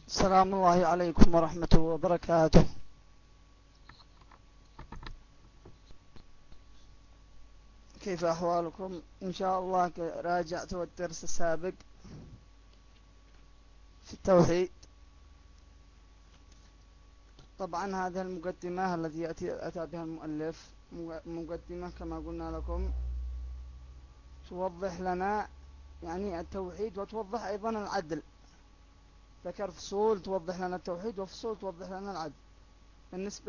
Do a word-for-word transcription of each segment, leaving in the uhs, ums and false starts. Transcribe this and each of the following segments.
السلام الله عليكم ورحمة وبركاته. كيف أحوالكم؟ إن شاء الله راجعت الدرس السابق في التوحيد. طبعا هذه المقدمة التي أتى بها المؤلف مقدمة كما قلنا لكم توضح لنا يعني التوحيد وتوضح أيضا العدل. ذكر فصول توضح لنا التوحيد وفصول توضح لنا العدل. بالنسبة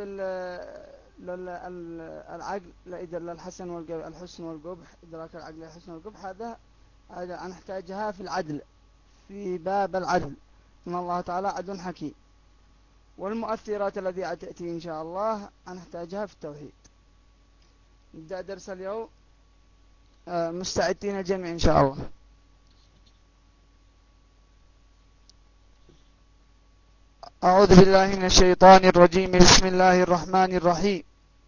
للعقل للحسن والقبح الحسن والقبح إدراك العقل الحسن والقبح هذا هذا نحتاجها في العدل في باب العدل إن الله تعالى عدل حكيم. والمؤثرات التي تأتي إن شاء الله نحتاجها في التوحيد. نبدأ درس اليوم مستعدين الجميع إن شاء الله. أعوذ بالله من الشيطان الرجيم. بسم الله الرحمن الرحيم.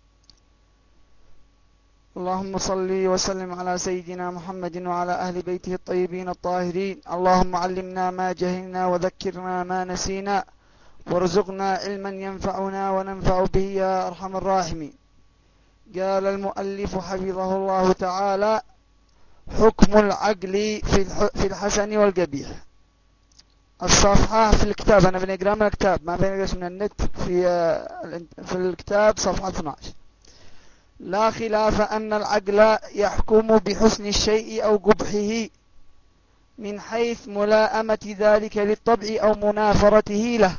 اللهم صل وسلم على سيدنا محمد وعلى أهل بيته الطيبين الطاهرين. اللهم علمنا ما جهلنا وذكرنا ما نسينا وارزقنا علما ينفعنا وننفع به يا أرحم الراحمين. قال المؤلف حفظه الله تعالى: حكم العقل في الحسن والقبيح. الصفحة في الكتاب أنا بنقرأ من الكتاب ما بنقرأ من النت. في في الكتاب صفحة اثني عشر. لا خلاف أن العقل يحكم بحسن الشيء أو قبحه من حيث ملائمة ذلك للطبع أو منافرته له.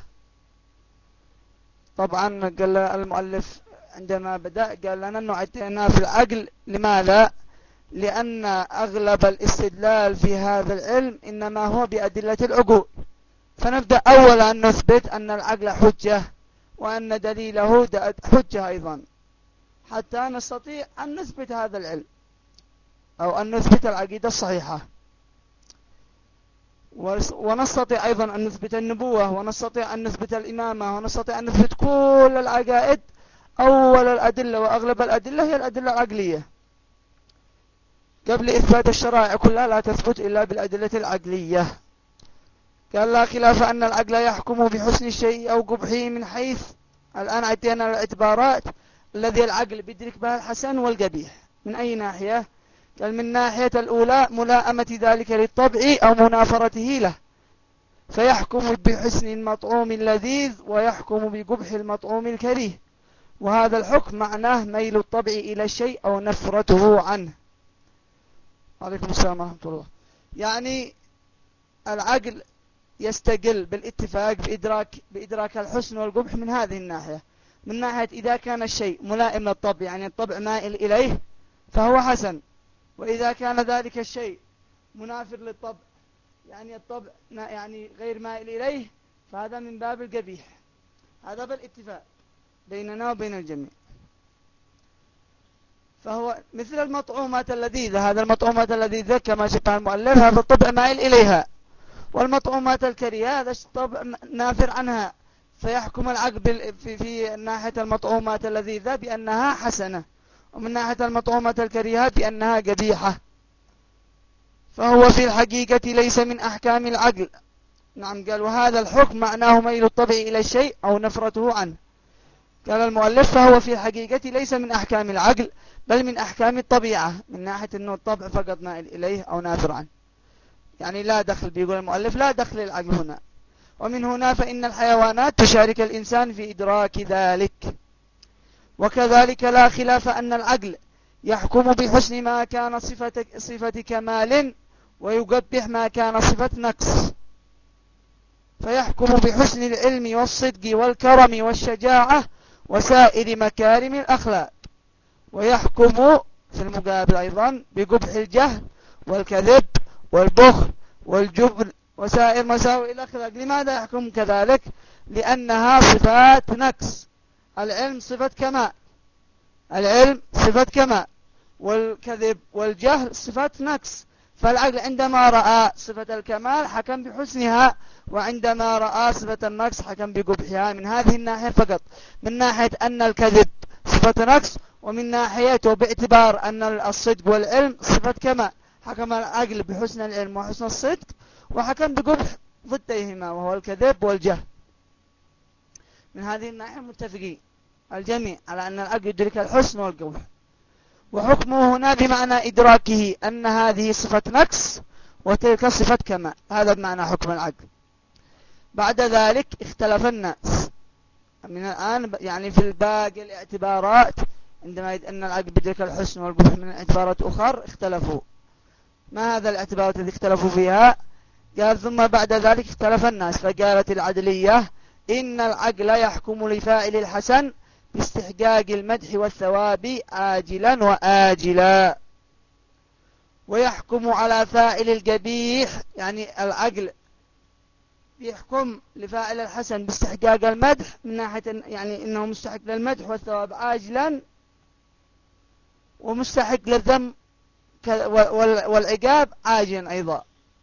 طبعا قال المؤلف عندما بدأ قال لنا أنه عدنا في العقل. لماذا؟ لأن أغلب الاستدلال في هذا العلم إنما هو بأدلة العقول. فنبدأ أولا أن نثبت أن العقل حجة وأن دليله حجة أيضا حتى نستطيع أن نثبت هذا العلم أو أن نثبت العقيدة الصحيحة. ونستطيع أيضا أن نثبت النبوة ونستطيع أن نثبت الإمامة ونستطيع أن نثبت كل العقائد. أول الأدلة وأغلب الأدلة هي الأدلة العقلية. قبل إثبات الشرائع كلها لا تثبت إلا بالأدلة العقلية. قال لا خلاف أن العقل يحكم بحسن الشيء أو قبحه من حيث الآن عدينا الاعتبارات الذي العقل بيدرك بها الحسن والقبيح. من أي ناحية؟ قال من ناحية الأولى ملائمة ذلك للطبع أو منافرته له، فيحكم بحسن المطعوم اللذيذ ويحكم بقبح المطعوم الكريه، وهذا الحكم معناه ميل الطبع إلى الشيء أو نفرته عنه. عليكم السلام ورحمة الله. يعني العقل يستقل بالاتفاق بإدراك, بإدراك الحسن والقبح من هذه الناحية. من ناحية إذا كان الشيء ملائم للطبع يعني الطبع مائل إليه فهو حسن، وإذا كان ذلك الشيء منافر للطبع يعني الطبع يعني غير مائل إليه فهذا من باب القبيح. هذا بالاتفاق بيننا وبين الجميع. فهو مثل المطعومات اللذيذة. هذا المطعومات اللذيذة كما شبه المؤلف هذا الطبع مائل إليها، والمطعومات الكريهة هذا الطبع نافر عنها. فيحكم العقل في, في ناحية المطعومات اللذيذة بأنها حسنة، ومن ناحية المطعومات الكريهة بأنها قبيحة. فهو في الحقيقة ليس من أحكام العقل. نعم. قال وهذا الحكم معناه ميل الطبع إلى الشيء أو نفرته عنه. قال المؤلف فهو في الحقيقة ليس من أحكام العقل بل من أحكام الطبيعة، من ناحية أنه الطبع فقط مائل إليه أو نافر عنه. يعني لا دخل، بيقول المؤلف لا دخل للعقل هنا. ومن هنا فإن الحيوانات تشارك الإنسان في إدراك ذلك. وكذلك لا خلاف أن العقل يحكم بحسن ما كان صفة, صفة كمال ويقبح ما كان صفة نقص. فيحكم بحسن العلم والصدق والكرم والشجاعة وسائر مكارم الأخلاق، ويحكم في المقابل أيضا بقبح الجهل والكذب والبخل والجبن وسائر مساوئ الأخلاق. لماذا يحكم كذلك؟ لأنها صفات نقص. العلم صفة كمال، العلم صفة كمال، والكذب والجهل صفة نقص. فالعقل عندما رأى صفة الكمال حكم بحسنها، وعندما رأى صفة النقص حكم بقبحها. من هذه الناحية فقط، من ناحية أن الكذب صفة نقص، ومن ناحية وباعتبار أن الصدق والعلم صفة كمال حكم العقل بحسن العلم وحسن الصدق، وحكم بقبح ضديهما وهو الكذب والجهل. من هذه الناحية متفقين الجميع على أن العقل يدرك الحسن والقبح، وحكمه هنا بمعنى إدراكه أن هذه صفة نقص وتلك صفة كمال، هذا بمعنى حكم العقل. بعد ذلك اختلف الناس من الآن يعني في الباقي الاعتبارات، عندما أن العقل يدرك الحسن والقبح من اعتبارات أخرى اختلفوا. ما هذا الاعتبارات التي اختلفوا فيها؟ قال ثم بعد ذلك اختلف الناس فقالت العدلية إن العقل يحكم لفاعل الحسن باستحقاق المدح والثواب آجلا وآجلا، ويحكم على فاعل القبيح، يعني العقل يحكم لفاعل الحسن باستحقاق المدح من ناحية يعني إنه مستحق للمدح والثواب آجلا، ومستحق للذم والعقاب عاجلا أيضا.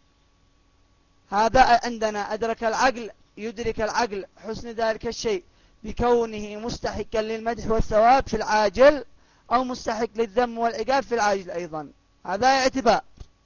هذا عندنا أدرك العقل، يدرك العقل حسن ذلك الشيء بكونه مستحقا للمدح والثواب في العاجل، أو مستحق للذم والعقاب في العاجل أيضا، هذا اعتبار.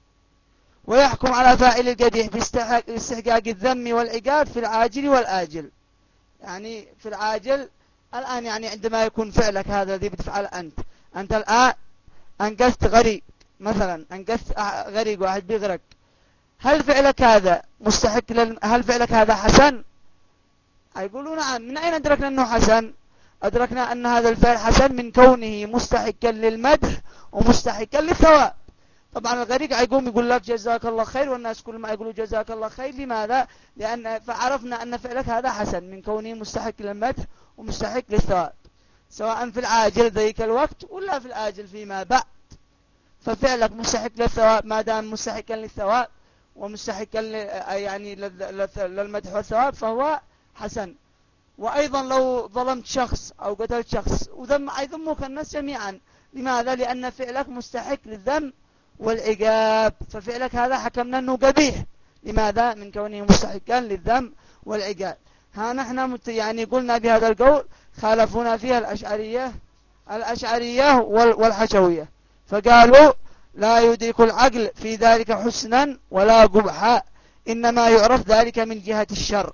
ويحكم على فاعل القبيح باستحقاق الذم والعقاب في العاجل والآجل، يعني في العاجل الآن يعني عندما يكون فعلك هذا الذي بتفعل أنت أنت الآن أنقذت غريق مثلا، أنقذت غريق واحد بيغرق، هل فعلك هذا مستحق لل... هل فعلك هذا حسن؟ يقولون نعم. من أين أدركنا أنه حسن؟ أدركنا أن هذا الفعل حسن من كونه مستحقا للمدح ومستحقا للثواب. طبعا الغريق يقوم يقول لك جزاك الله خير، والناس كل ما يقولوا جزاك الله خير. لماذا؟ لأن فعرفنا أن فعلك هذا حسن من كونه مستحق للمدح ومستحق للثواب، سواء في العاجل ذيك الوقت ولا في الآجل فيما بعد. ففعلك مستحق للثواب ما دام مستحقا للثواب ومستحقا يعني للمدح والثواب فهو حسن. وأيضا لو ظلمت شخص أو قتلت شخص وذم يذمك الناس جميعا، لماذا؟ لأن فعلك مستحق للذم والعقاب، ففعلك هذا حكمنا أنه قبيح. لماذا؟ من كونه مستحقا للذم والعقاب. ها نحن مت يعني قلنا بهذا القول خالفونا فيها الأشعرية الأشعرية والحشوية، فقالوا لا يدرك العقل في ذلك حسنا ولا قبحا، إنما يعرف ذلك من جهة الشرع.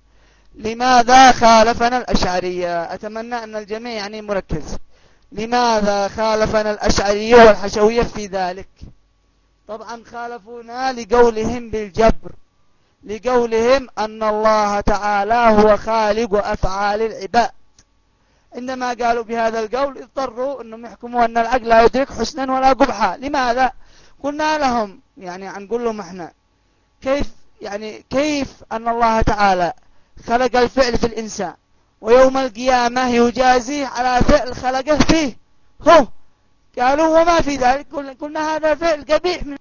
لماذا خالفنا الأشعرية؟ أتمنى أن الجميع يعني مركز. لماذا خالفنا الأشعرية والحشوية في ذلك؟ طبعا خالفونا لقولهم بالجبر، لقولهم أن الله تعالى هو خالق أفعال العباد. عندما قالوا بهذا القول اضطروا أنهم يحكموا أن العقل لا يدرك حسنا ولا قبحا. لماذا؟ قلنا لهم يعني نقول لهم احنا كيف يعني كيف أن الله تعالى خلق الفعل في الإنسان ويوم القيامة يجازيه على فعل خلقه فيه هو؟ قالوا وما في ذلك. قلنا هذا فعل قبيح من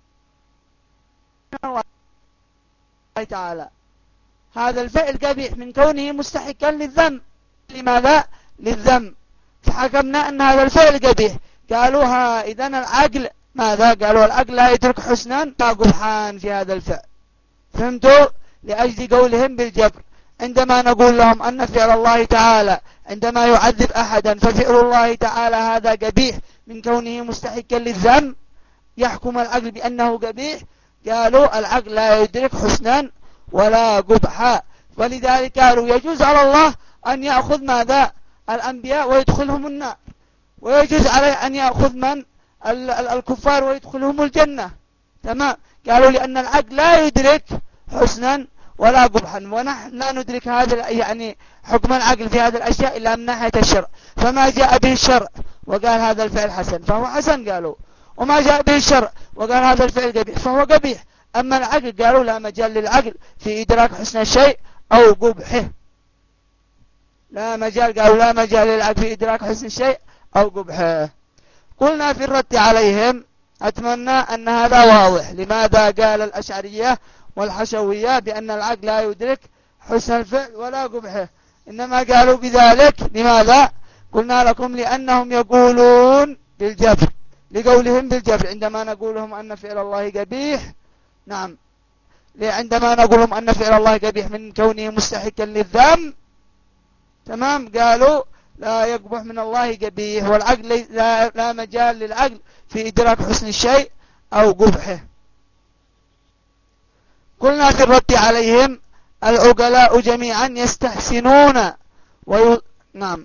الله تعالى، هذا الفعل قبيح من كونه مستحقا للذم. لماذا؟ للذم. فحكمنا أن هذا الفعل قبيح. قالوا ها إذن العقل ماذا؟ قالوا العقل لا يدرك حسنا لا قبحان في هذا الفعل. فهمتوا؟ لأجل قولهم بالجبر. عندما نقول لهم أن فعل الله تعالى عندما يعذب أحدا ففعل الله تعالى هذا قبيح من كونه مستحقا للذم، يحكم العقل بأنه قبيح. قالوا العقل لا يدرك حسنا ولا قبحا، ولذلك قالوا يجوز على الله أن يأخذ ماذا؟ الأنبياء ويدخلهم النار، ويجوز عليه أن يأخذ من؟ الكفار ويدخلهم الجنة. تمام. قالوا لأن العقل لا يدرك حسنا ولا قبحا، ونحن لا ندرك هذا يعني حكم العقل في هذه الأشياء إلا من ناحية الشرع. فما جاء به الشرع وقال هذا الفعل حسن فهو حسن قالوا، وما جاء به الشرع وقال هذا الفعل قبيح فهو قبيح. أما العقل قالوا لا مجال للعقل في إدراك حسن الشيء أو قبحه، لا مجال. قالوا لا مجال للعقل في إدراك حسن الشيء أو قبحه. قلنا في الرد عليهم أتمنى أن هذا واضح. لماذا قال الأشعرية والحشوية بأن العقل لا يدرك حسن الفعل ولا قبحه، إنما قالوا بذلك؟ لماذا؟ قلنا لكم لأنهم يقولون بالجبر، لقولهم بالجبر. عندما نقولهم أن فعل الله قبيح، نعم، عندما نقولهم أن فعل الله قبيح من كونه مستحقا للذم، تمام، قالوا لا يقبح من الله قبيح، والعقل لا, لا مجال للعقل في إدراك حسن الشيء أو قبحه. قلنا في الرد عليهم العقلاء جميعا يستحسنون وي... نعم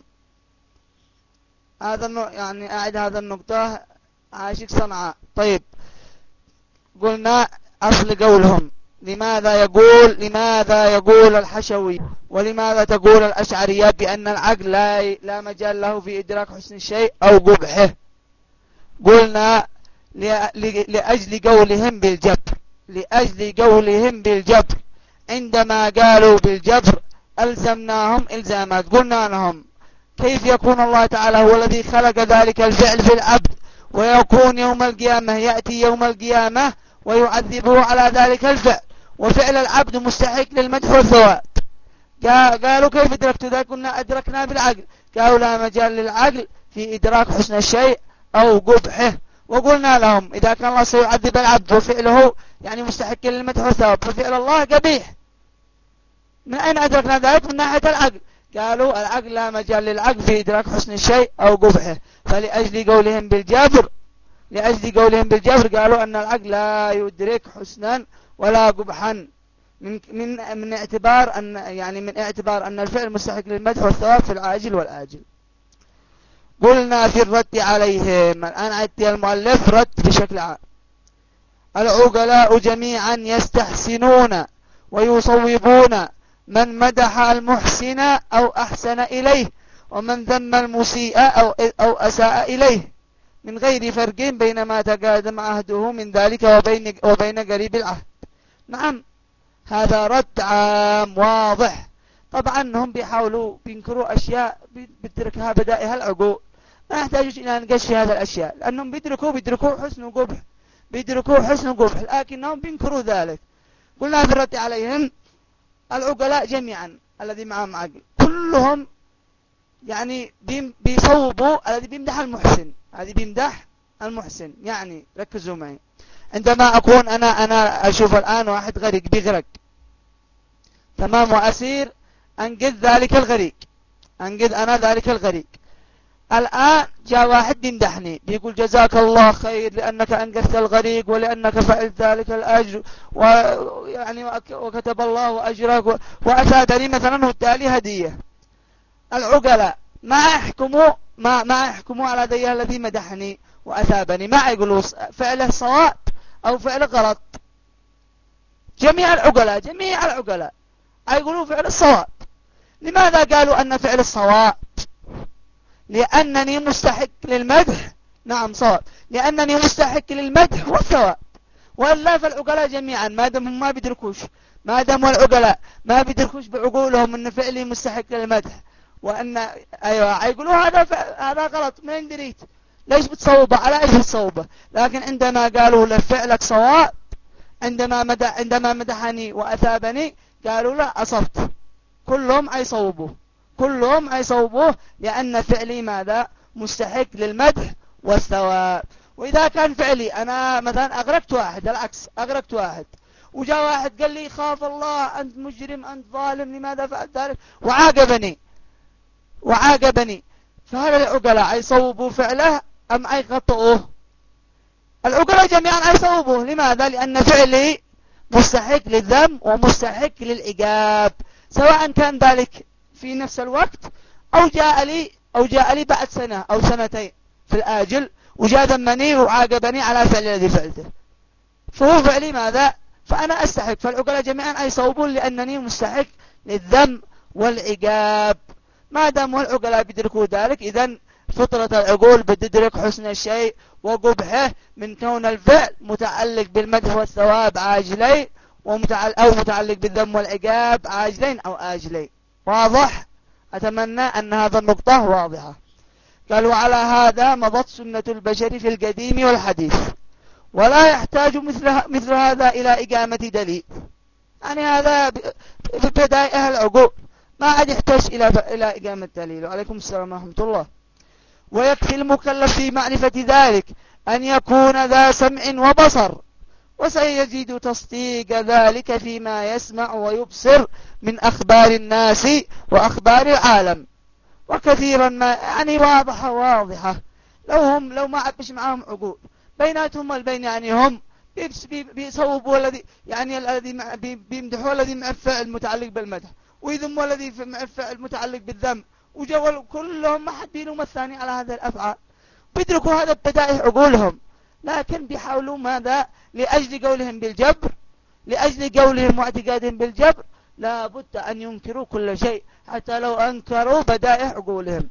هذا النوع يعني أعد هذا النقطة عاشق صنعاء. طيب قلنا أصل قولهم لماذا يقول لماذا يقول الحشوي ولماذا تقول الأشعرية بأن العقل لا, لا مجال له في إدراك حسن الشيء أو قبحه؟ قلنا لأجل قولهم بالجبر لأجل قولهم بالجبر عندما قالوا بالجبر ألزمناهم إلزامات. قلنا لهم كيف يكون الله تعالى هو الذي خلق ذلك الفعل في العبد ويكون يوم القيامة يأتي يوم القيامة ويعذبه على ذلك الفعل وفعل العبد مستحق للمدح والثواب؟ قالوا كيف أدركت ذلك؟ قلنا أدركنا بالعقل. قالوا لا مجال للعقل في إدراك حسن الشيء أو قبحه. وقلنا لهم إذا كان الله سيعذب العبد وفعله يعني مستحق للمدح والثواب ففعل الله قبيح، من أين أدركنا ذلك؟ من ناحية العقل. قالوا العقل لا مجال للعقل في إدراك حسن الشيء أو قبحه. فلأجل قولهم بالجبر لأجل قولهم بالجبر قالوا أن العقل لا يدرك حسنا ولا قبحا من من من اعتبار أن يعني من اعتبار أن الفعل مستحق للمدح والثواب في العاجل والآجل. قلنا في الرد عليهم الآن عدت المؤلف رد بشكل عام. العقلاء جميعا يستحسنون ويصوبون من مدح المحسن أو أحسن إليه ومن ذم المسيء أو أو أساء إليه من غير فرق بين ما تقادم عهده من ذلك وبين وبين قريب العهد. نعم هذا رد عام واضح. طبعا هم بيحاولوا بينكروا أشياء بيدركها بدائها العقول، ما يحتاجوش إلى نقش في هذه الأشياء لأنهم بيدركوا بيدركوا حسن وقبح بيدركوا حسن وقبح لكنهم بينكروا ذلك. قلنا في الرد عليهم العقلاء جميعا الذي معهم عقل كلهم يعني بيصوبوا الذي بيمدح المحسن هذه بيمدح المحسن. يعني ركزوا معي، عندما أكون أنا أنا أشوف الآن واحد غريق بيغرق تمام وأسير أنقذ ذلك الغريق أنقذ أنا ذلك الغريق، الآن جاء واحد بيمدحني بيقول جزاك الله خير لأنك أنقذت الغريق ولأنك فعلت ذلك الأجر ويعني وكتب الله أجرك وأتى مثلا التالي هدية. العقلاء ما يحكموا ما ما يحكموا على ذي الذي مدحني وأثابني، ما يقولوا فعله صواب أو فعله غلط. جميع العقلاء جميع العقلاء يقولوا فعل الصواب. لماذا قالوا أن فعل الصواب؟ لأنني مستحق للمدح. نعم صواب، لأنني مستحق للمدح والثواب. وإلا فالعقلاء جميعا ما دام هم ما بيدركوش ما دام العقلاء ما بيدركوش بعقولهم أن فعلي مستحق للمدح وأن أيوة يقولوا هذا هذا غلط. ما دريت ليش بتصوبه على أي بتصوبه؟ لكن عندما قالوا له فعلك صواب عندما مدح عندما مدحني وأثابني قالوا لا أصبت. كلهم يصوبوه كلهم يصوبوه لأن فعلي ماذا؟ مستحق للمدح والثواب. وإذا كان فعلي أنا مثلا أغرقت واحد العكس أغرقت واحد وجاء واحد قال لي خاف الله أنت مجرم أنت ظالم لماذا فعلت ذلك وعاقبني وعاقبني فهل العقلاء يصوبوا فعله أم يخطئوه؟ العقلاء جميعا يصوبوه. لماذا؟ لأن فعلي مستحق للذم ومستحق للعقاب سواء كان ذلك في نفس الوقت أو جاء لي أو جاء لي بعد سنة أو سنتين في الآجل وجاء ذمني وعاقبني على فعل الذي فعلته فهو فعلي ماذا؟ فأنا أستحق. فالعقلاء جميعا يصوبون لأنني مستحق للذم والعقاب. ما دام العقلاء بيدركوا ذلك إذن فطرة العقول بتدرك حسن الشيء وقبحه من كون الفعل متعلق بالمدح والثواب عاجلين ومتعلق أو متعلق بالذم والعقاب عاجلين أو آجلين. واضح؟ أتمنى أن هذا النقطة واضحة. قال وعلى هذا مضت سنة البشر في القديم والحديث ولا يحتاج مثل مثل هذا إلى إقامة دليل. يعني هذا في بدائها العقول ما عاد يحتاج إلى إلى إقامة دليل. وعليكم السلام ورحمة الله. ويكفي المكلف في معرفة ذلك أن يكون ذا سمع وبصر وسيزيد تصديق ذلك فيما يسمع ويبصر من أخبار الناس وأخبار العالم. وكثيرا ما يعني واضحة واضحة لو هم لو ما عبش معهم عقول بيناتهم والبين يعني هم بيصوبوا الذي يعني الذي بيمدحوا الذي مع الفعل متعلق بالمدح، ويذموا الذي مع الفعل متعلق بالذم، وجوا كلهم ما حد بيلوم الثاني على هذه الأفعال. بيدركوا هذا ببدائع عقولهم، لكن بيحاولوا ماذا؟ لأجل قولهم بالجبر، لأجل قولهم واعتقادهم بالجبر لا بد أن ينكروا كل شيء حتى لو أنكروا بدائع عقولهم.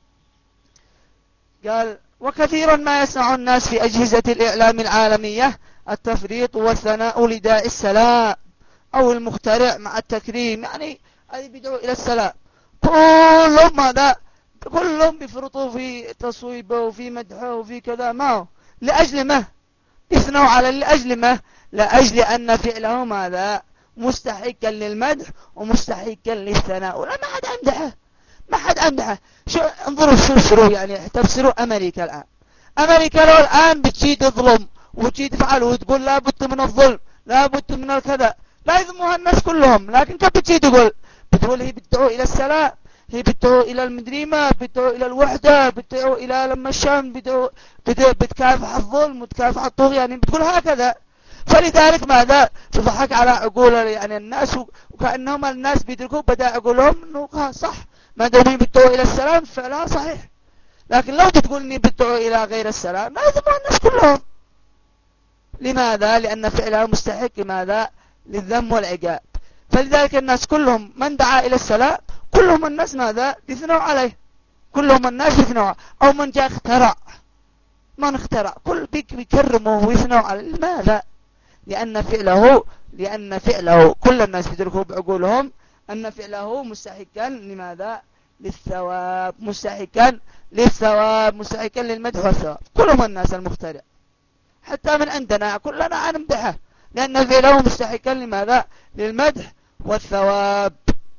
قال وكثيرا ما يسمع الناس في أجهزة الإعلام العالمية التفريط والثناء لداعي السلام أو المخترع مع التكريم، يعني هذه بيدعو إلى السلام. كلهم هذا كلهم بيفرطوا في تصويبه وفي مدحه وفي كذا، ما هو لأجل ما يثنوا على لأجل ما لأجل أن فعله ماذا؟ مستحقا للمدح ومستحقا للثناء، ولا ما حد أمدحه، ما حد أمدحه. شو انظروا شو شروا يعني تفسروا أمريكا الآن. أمريكا لو الآن بتشي تظلم وتشي تفعل وتقول لا بد من الظلم لا بد من الكذا، لا يذموها الناس كلهم، لكن كيف بتشي تقول؟ بتقول هي بتدعو إلى السلام، هي بتدعو إلى المدريمة، بتدعو إلى الوحدة، بتدعو إلى لما الشام، بتدعو بتكافح الظلم وتكافح الطغيان، يعني بتقول هكذا. فلذلك ماذا؟ تضحك على عقول يعني الناس، وكأنهم الناس بيدركوا بدأ عقولهم انه صح ما دام بتدعو إلى السلام فعلها صحيح. لكن لو بتقول اني بتدعو إلى غير السلام لا يذمون الناس كلهم. لماذا؟ لأن فعلها مستحق لماذا؟ للذم والعقاب. فلذلك الناس كلهم من دعا إلى السلام كلهم الناس ماذا؟ يثنوا عليه، كلهم الناس يثنوا، أو من جاء اخترع، من اخترع كل بيك بيكرمه ويثنوا عليه. لماذا؟ لأن فعله لأن فعله كل الناس يدركوا بعقولهم أن فعله مستحقا لماذا؟ للثواب، مستحقا للثواب، مستحقا للمدح والثواب. كلهم الناس المخترع حتى من عندنا كلنا نمدحه لأن فعله مستحقا لماذا؟ للمدح والثواب.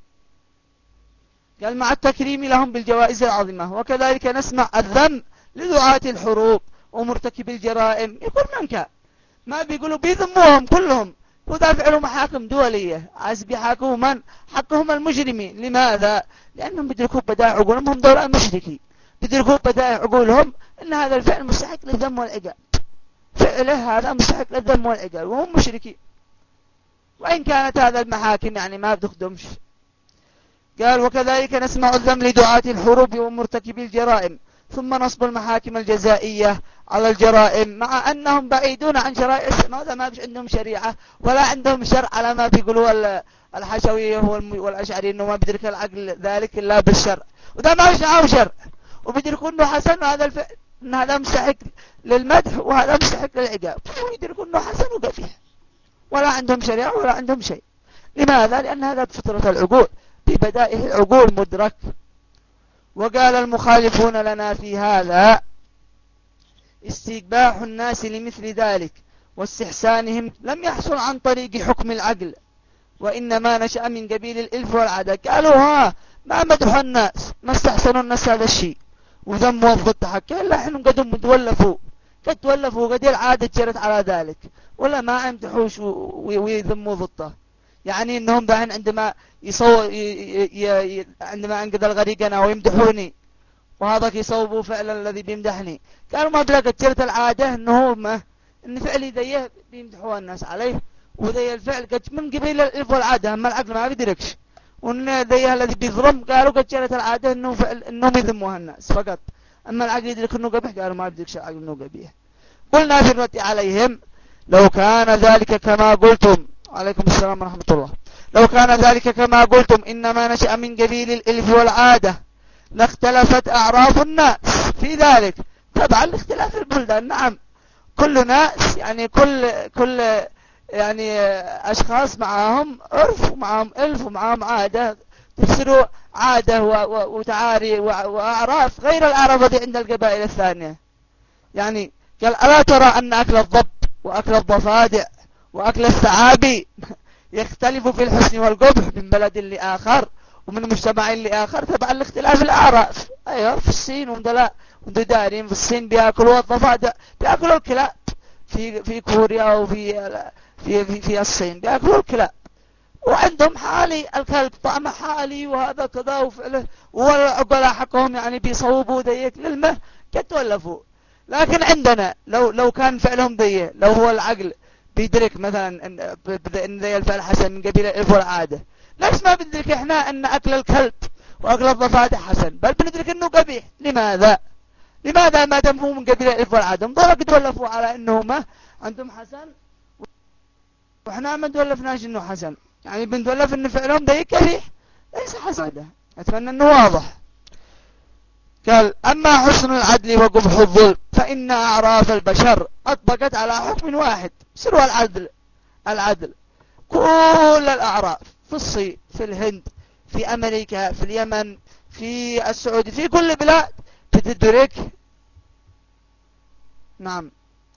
قال مع التكريم لهم بالجوائز العظيمة. وكذلك نسمع الذم لدعاة الحروب ومرتكب الجرائم، يقول من كان ما بيقولوا بيذموهم كلهم، ودافعوا محاكم دولية عايز بيحاكموا من؟ حقهم المجرمين. لماذا؟ لأنهم بيدركوا بدائع عقولهم، هم دولة مشركين، بيدركوا بدائع عقولهم أن هذا الفعل مستحق للذم والعقاب، فعله هذا مستحق للذم والعقاب، وهم مشركين. وإن كانت هذا المحاكم يعني ما بتخدمش. قال وكذلك نسمع الذم لدعاة الحروب ومرتكبي الجرائم، ثم نصب المحاكم الجزائية على الجرائم مع أنهم بعيدون عن شرائع السماء، ما فيش عندهم شريعة ولا عندهم شرع على ما بيقولوا الحشوية والأشعري أنه ما بيدرك العقل ذلك إلا بالشرع، وده ما فيش معهم شرع، وبيدركوا أنه حسن وهذا الفعل أن هذا مستحق للمدح وهذا مستحق للعقاب، ويدركوا أنه حسن وقبيح، ولا عندهم شريعة ولا عندهم شيء. لماذا؟ لأن هذا بفطرة العقول، ببدائه العقول مدرك. وقال المخالفون لنا في هذا استقباح الناس لمثل ذلك واستحسانهم لم يحصل عن طريق حكم العقل، وإنما نشأ من قبيل الإلف والعادة. قالوا ها ما مدحوا الناس، ما استحسنوا الناس هذا الشيء وذموا الضد حكا، إلا حين قدهم تولفوا قد تولفوا قد العادة جرت على ذلك، ولا ما امدحوش ويذموا ضده. يعني انهم دحين عندما يصو ي... ي... عندما انقذ الغريق انا ويمدحوني وهذاك يصوبوا فعلا الذي بيمدحني، قالوا ما بلغت جرت العاده انه ما ان فعلي ذيه بيمدحوا الناس عليه، وذي الفعل قد من قبيل الالف والعاده، اما العقل ما بيدركش، وان ذيه الذي بيظلم قالوا قد جرت العاده انه فعل انهم يذموها الناس فقط، اما العقل يدرك انه قبيح قالوا ما بيدركش العقل انه قبيح. قلنا في الرد عليهم لو كان ذلك كما قلتم، عليكم السلام ورحمة الله، لو كان ذلك كما قلتم إنما نشأ من قبيل الإلف والعادة لاختلفت أعراف الناس في ذلك. طبعا لاختلاف البلدان، نعم كل ناس يعني كل كل يعني أشخاص معهم عرف ومعهم إلف ومعهم عادة، تفسروا عادة وتعاري وأعراف غير الأعراف التي عند القبائل الثانية. يعني قال ألا ترى أن أكل الضب وأكل الضفادع وأكل الثعابي يختلف في الحسن والقبح من بلد لآخر ومن مجتمع لآخر تبع الاختلاف الأعراف. أيوة في الصين ومدلا ومدارين في الصين بيأكلوا الضفادع، بيأكلوا الكلاب في في كوريا وفي في في, في الصين بيأكلوا الكلاب، وعندهم حالي الكلب طعم حالي وهذا كذا وفعله، والعقلاء حقهم يعني بيصوبوا ذيك للمه قد تولفوا. لكن عندنا لو لو كان فعلهم ذي، لو هو العقل بيدرك مثلا ان ان ذي الفعل حسن من قبيل الالف والعاده، ليش ما بندرك احنا ان اكل الكلب واكل الضفادع حسن، بل بندرك انه قبيح؟ لماذا؟ لماذا ما دام هو من قبيل الالف والعاده؟ ضرب تولفوا على انه ما عندهم حسن واحنا ما تولفناش انه حسن، يعني بنتولف ان فعلهم ذي قبيح ليس حسن. اتمنى انه واضح. قال أما حسن العدل وقبح الظلم فإن أعراف البشر أطبقت على حكم واحد سر العدل. العدل كل الأعراف في الصين، في الهند، في أمريكا، في اليمن، في السعودية، في كل بلاد بتدرك. نعم،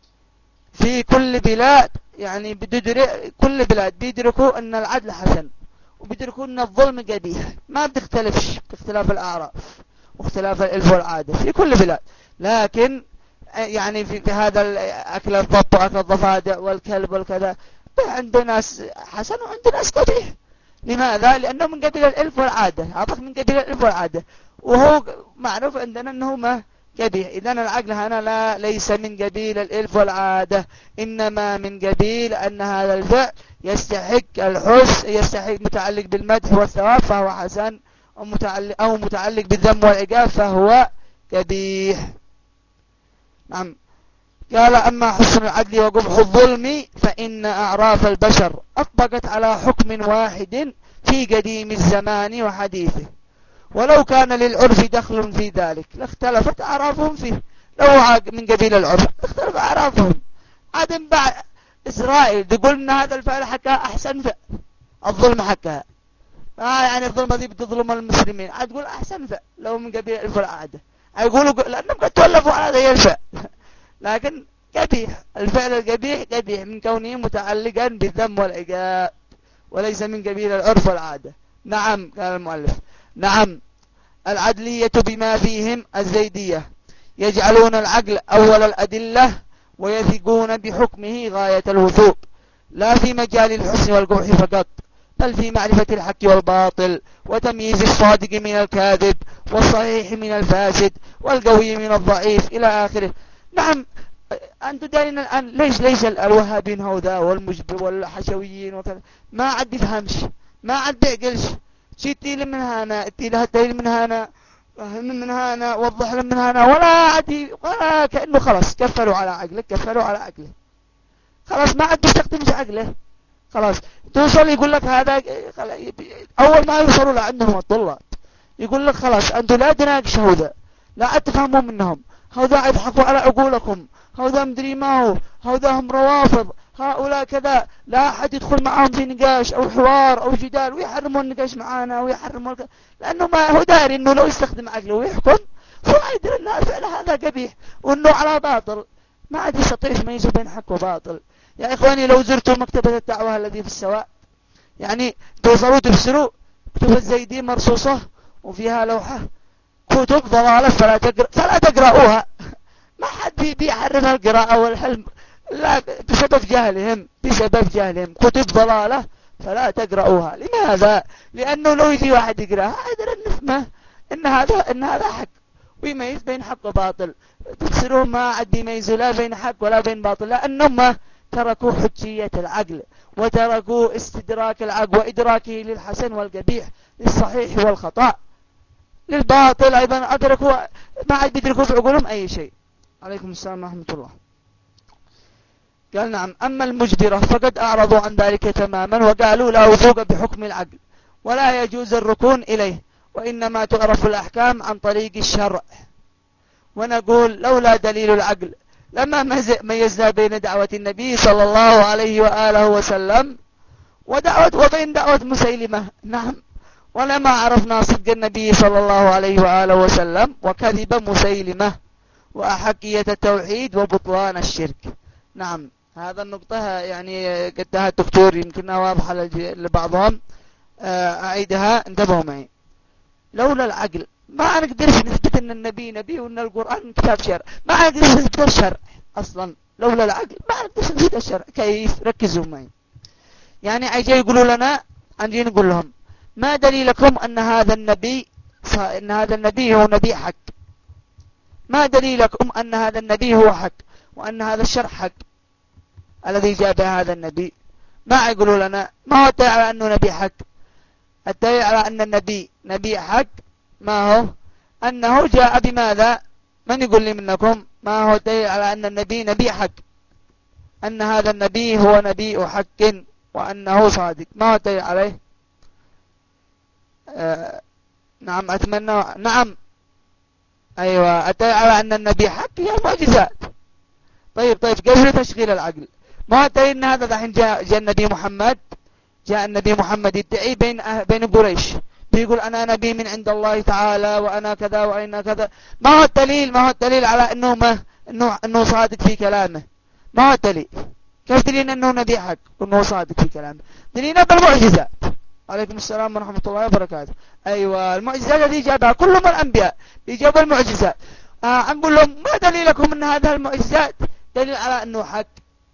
في كل بلاد يعني بتدرك، كل بلاد بيدركوا أن العدل حسن وبيدركوا أن الظلم قبيح، ما بتختلفش باختلاف الأعراف واختلاف الالف والعاده في كل بلاد. لكن يعني في هذا اكل الضب واكل الضفادع والكلب والكذا عند ناس حسن وعند ناس قبيح. لماذا؟ لانه من قبيل الالف والعاده، عطف من قبيل الالف والعاده، وهو معروف عندنا انه ما قبيح. اذا العقل هنا لا ليس من قبيل الالف والعاده، انما من قبيل ان هذا الفعل يستحق الحسن، يستحق متعلق بالمدح والثواب فهو حسن، أو متعلق, أو متعلق بالذم والعقاب فهو قبيح. نعم. قال أما حسن العدل وقبح الظلم فإن أعراف البشر أطبقت على حكم واحد في قديم الزمان وحديثه، ولو كان للعرف دخل في ذلك لاختلفت أعرافهم فيه. لو من قبيل العرف اختلف أعرافهم. عدم بعد إسرائيل تقول أن هذا الفعل حكا أحسن فعل، الظلم حكا آه يعني الظلمة دي بتظلم المسلمين، عاد تقول أحسن فعل لو من قبيل الف والعادة، يقولوا لأنهم قد تولفوا على هذا الفعل. لكن قبيح، الفعل القبيح قبيح من كونه متعلقا بالذم والعقاب وليس من قبيل العرف والعادة. نعم. قال المؤلف: نعم، العدلية بما فيهم الزيدية يجعلون العقل أول الأدلة ويثقون بحكمه غاية الوثوق، لا في مجال الحسن والقبح فقط، بل في معرفة الحق والباطل وتمييز الصادق من الكاذب والصحيح من الفاسد والقوي من الضعيف إلى آخره. نعم، أنتم دارين الآن ليش ليش الوهابين هوذا والمجب والحشويين وكذا ما عاد يفهمش، ما عاد بيعقلش، شي تيل من هنا تيل تيل من هنا من من هنا وضح من هنا، ولا عاد ولا كأنه خلاص كفلوا على عقله، كفلوا على عقله، خلاص ما عاد بيستخدمش عقله. خلاص توصل يقول لك هذا، أول ما يوصلوا لعندهم الطلاب يقول لك خلاص أنتوا لا تناقش هذا، لا تفهموا منهم، هذا يضحكوا على عقولكم، هذا مدري ما هو، هذا هم روافض، هؤلاء كذا، لا أحد يدخل معهم في نقاش أو حوار أو جدال، ويحرموا النقاش معانا ويحرموا الك... لأنه ما هو داري أنه لو يستخدم عقله ويحكم فهو يدري أن الفعل هذا قبيح وأنه على باطل، ما عاد يستطيع يميز بين حق وباطل. يا إخواني لو زرتوا مكتبة الدعوة الذي في السواء يعني توصلوا تفسروا كتب الزيدي مرصوصة وفيها لوحة كتب ضلالة فلا تقرأ فلا تقرأوها. ما حد بيحرم القراءة والحلم، لا بسبب جهلهم، بسبب جهلهم كتب ضلالة فلا تقرأوها. لماذا؟ لأنه لو يجي واحد يقرأها قادر نفهمه إن هذا إن هذا حق ويميز بين حق وباطل. تفسرون ما عاد يميزوا لا بين حق ولا بين باطل، لأنهم ما تركوا حجية العقل وتركوا استدراك العقل وإدراكه للحسن والقبيح، للصحيح والخطأ، للباطل أيضا أدركوا، ما عاد بيدركوا في عقولهم أي شيء. عليكم السلام ورحمة الله. قال: نعم، أما المجبرة فقد أعرضوا عن ذلك تماما وقالوا لا وثوق بحكم العقل ولا يجوز الركون إليه، وإنما تعرف الأحكام عن طريق الشرع. ونقول لولا دليل العقل لما ميزنا بين دعوة النبي صلى الله عليه وآله وسلم ودعوة وبين دعوة مسيلمة. نعم، ولما عرفنا صدق النبي صلى الله عليه وآله وسلم وكذب مسيلمة وأحقية التوحيد وبطلان الشرك. نعم، هذا النقطة يعني قدها الدكتور يمكنها واضحة لبعضهم، أعيدها انتبهوا معي. لولا العقل ما نقدرش نثبت ان النبي نبي وان القرآن كتاب شرع، ما نقدرش نثبت الشرع اصلا. لولا العقل ما نقدرش نثبت الشرع. كيف؟ ركزوا معي. يعني عايزين يقولوا لنا، عايزين نقول لهم ما دليلكم ان هذا النبي ان هذا النبي هو نبي حق؟ ما دليلكم أن هذا النبي هو حق وأن هذا الشرع حق الذي جاء به هذا النبي؟ ما يقولوا لنا ما هو الدليل على أنه نبي حق؟ الدليل على أن النبي نبي حق ما هو؟ أنه جاء بماذا؟ من يقول لي منكم ما هو الدليل على أن النبي نبي حق؟ أن هذا النبي هو نبي حق وأنه صادق، ما هو الدليل عليه؟ آه نعم أتمنى. نعم أيوة، الدليل على أن النبي حق هي المعجزات. طيب طيب قبل تشغيل العقل، ما هو الدليل أن هذا دحين جاء, جاء النبي محمد جاء النبي محمد يدعي بين أه بين قريش بيقول أنا نبي من عند الله تعالى وأنا كذا وأنا كذا. ما هو الدليل ما هو الدليل على أنه ما أنه أنه صادق في كلامه؟ ما هو الدليل؟ كيف دليل أنه نبي حق وأنه صادق في كلامه؟ دليلنا بالمعجزات. عليكم السلام ورحمة الله وبركاته. أيوة المعجزات التي جابها كل من الأنبياء بيجابوا المعجزات. آه نقول لهم ما دليلكم أن هذه المعجزات دليل على أنه حق؟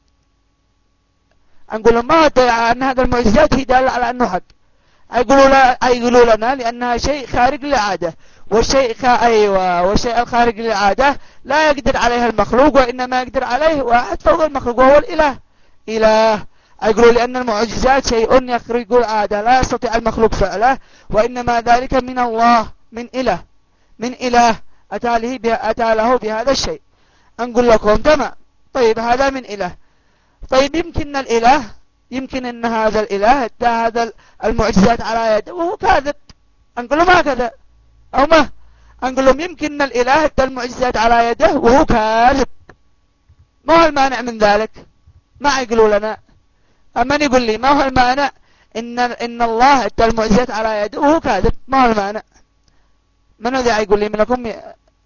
نقول لهم ما دليل على أن هذه المعجزات هي دليل على أنه حق؟ يقولوا لا يقولوا لنا لأنها شيء خارج للعادة، والشيء خ... أيوة والشيء الخارج للعادة لا يقدر عليها المخلوق وإنما يقدر عليه واحد فوق المخلوق وهو الإله. إله. يقولوا لأن المعجزات شيء يخرج العادة لا يستطيع المخلوق فعله وإنما ذلك من الله، من إله من إله أتى له, به... أتى له بهذا الشيء. نقول لكم تمام. طيب هذا من إله. طيب يمكن الإله يمكن أن هذا الإله ادى هذا المعجزات على يده وهو كاذب. نقول لهم هكذا أو ما نقول لهم يمكن أن الإله ادى المعجزات على يده وهو كاذب. ما هو المانع من ذلك؟ ما يقولوا لنا. أما يقول لي ما هو المانع إن إن الله ادى المعجزات على يده وهو كاذب؟ ما هو المانع؟ من الذي يقول لي منكم ي...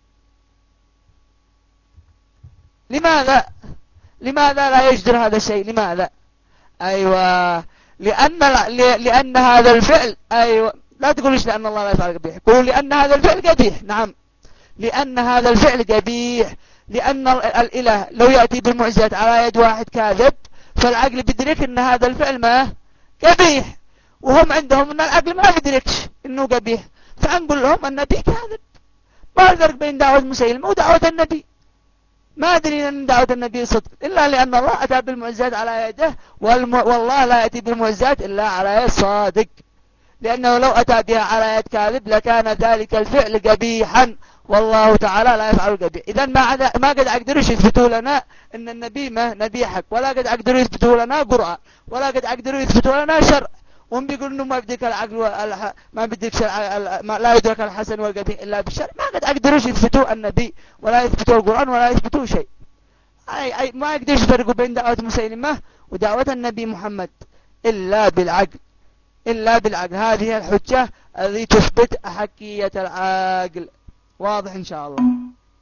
لماذا لماذا لا يجدر هذا الشيء؟ لماذا؟ أيوة لأن لأن هذا الفعل أيوة لا تقولش لأن الله لا يفعل قبيح، قولوا لأن هذا الفعل قبيح. نعم لأن هذا الفعل قبيح، لأن الإله لو يأتي بالمعجزات على يد واحد كاذب فالعقل بيدرك أن هذا الفعل ما قبيح، وهم عندهم أن العقل ما بيدركش أنه قبيح، فنقول لهم النبي كاذب. ما الفرق بين دعوة مسيلمة ودعوة النبي؟ ما أدري أن دعوة النبي صدق إلا لأن الله أتى بالمعجزات على يده، والم... والله لا يأتي بالمعجزات إلا على يد صادق، لأنه لو أتى بها على يد كاذب لكان ذلك الفعل قبيحا والله تعالى لا يفعل قبيح. إذن ما, عد... ما قد أقدروا يثبتوا لنا أن النبي ما نبي حق، ولا قد أقدروا يثبتوا لنا قرآن، ولا قد أقدروا يثبتوا لنا شرع، وهم بيقولوا انه ما بدك العقل والح... ما بدك شرع ال... ما لا يدرك الحسن والقبيح الا بالشرع. ما قد اقدروش يثبتوا النبي ولا يثبتوا القرآن ولا يثبتوا شيء. اي اي ما يقدرش يفرقوا بين دعوة مسيلمة ودعوة النبي محمد الا بالعقل، الا بالعقل. هذه الحجة التي تثبت احقية العقل. واضح ان شاء الله؟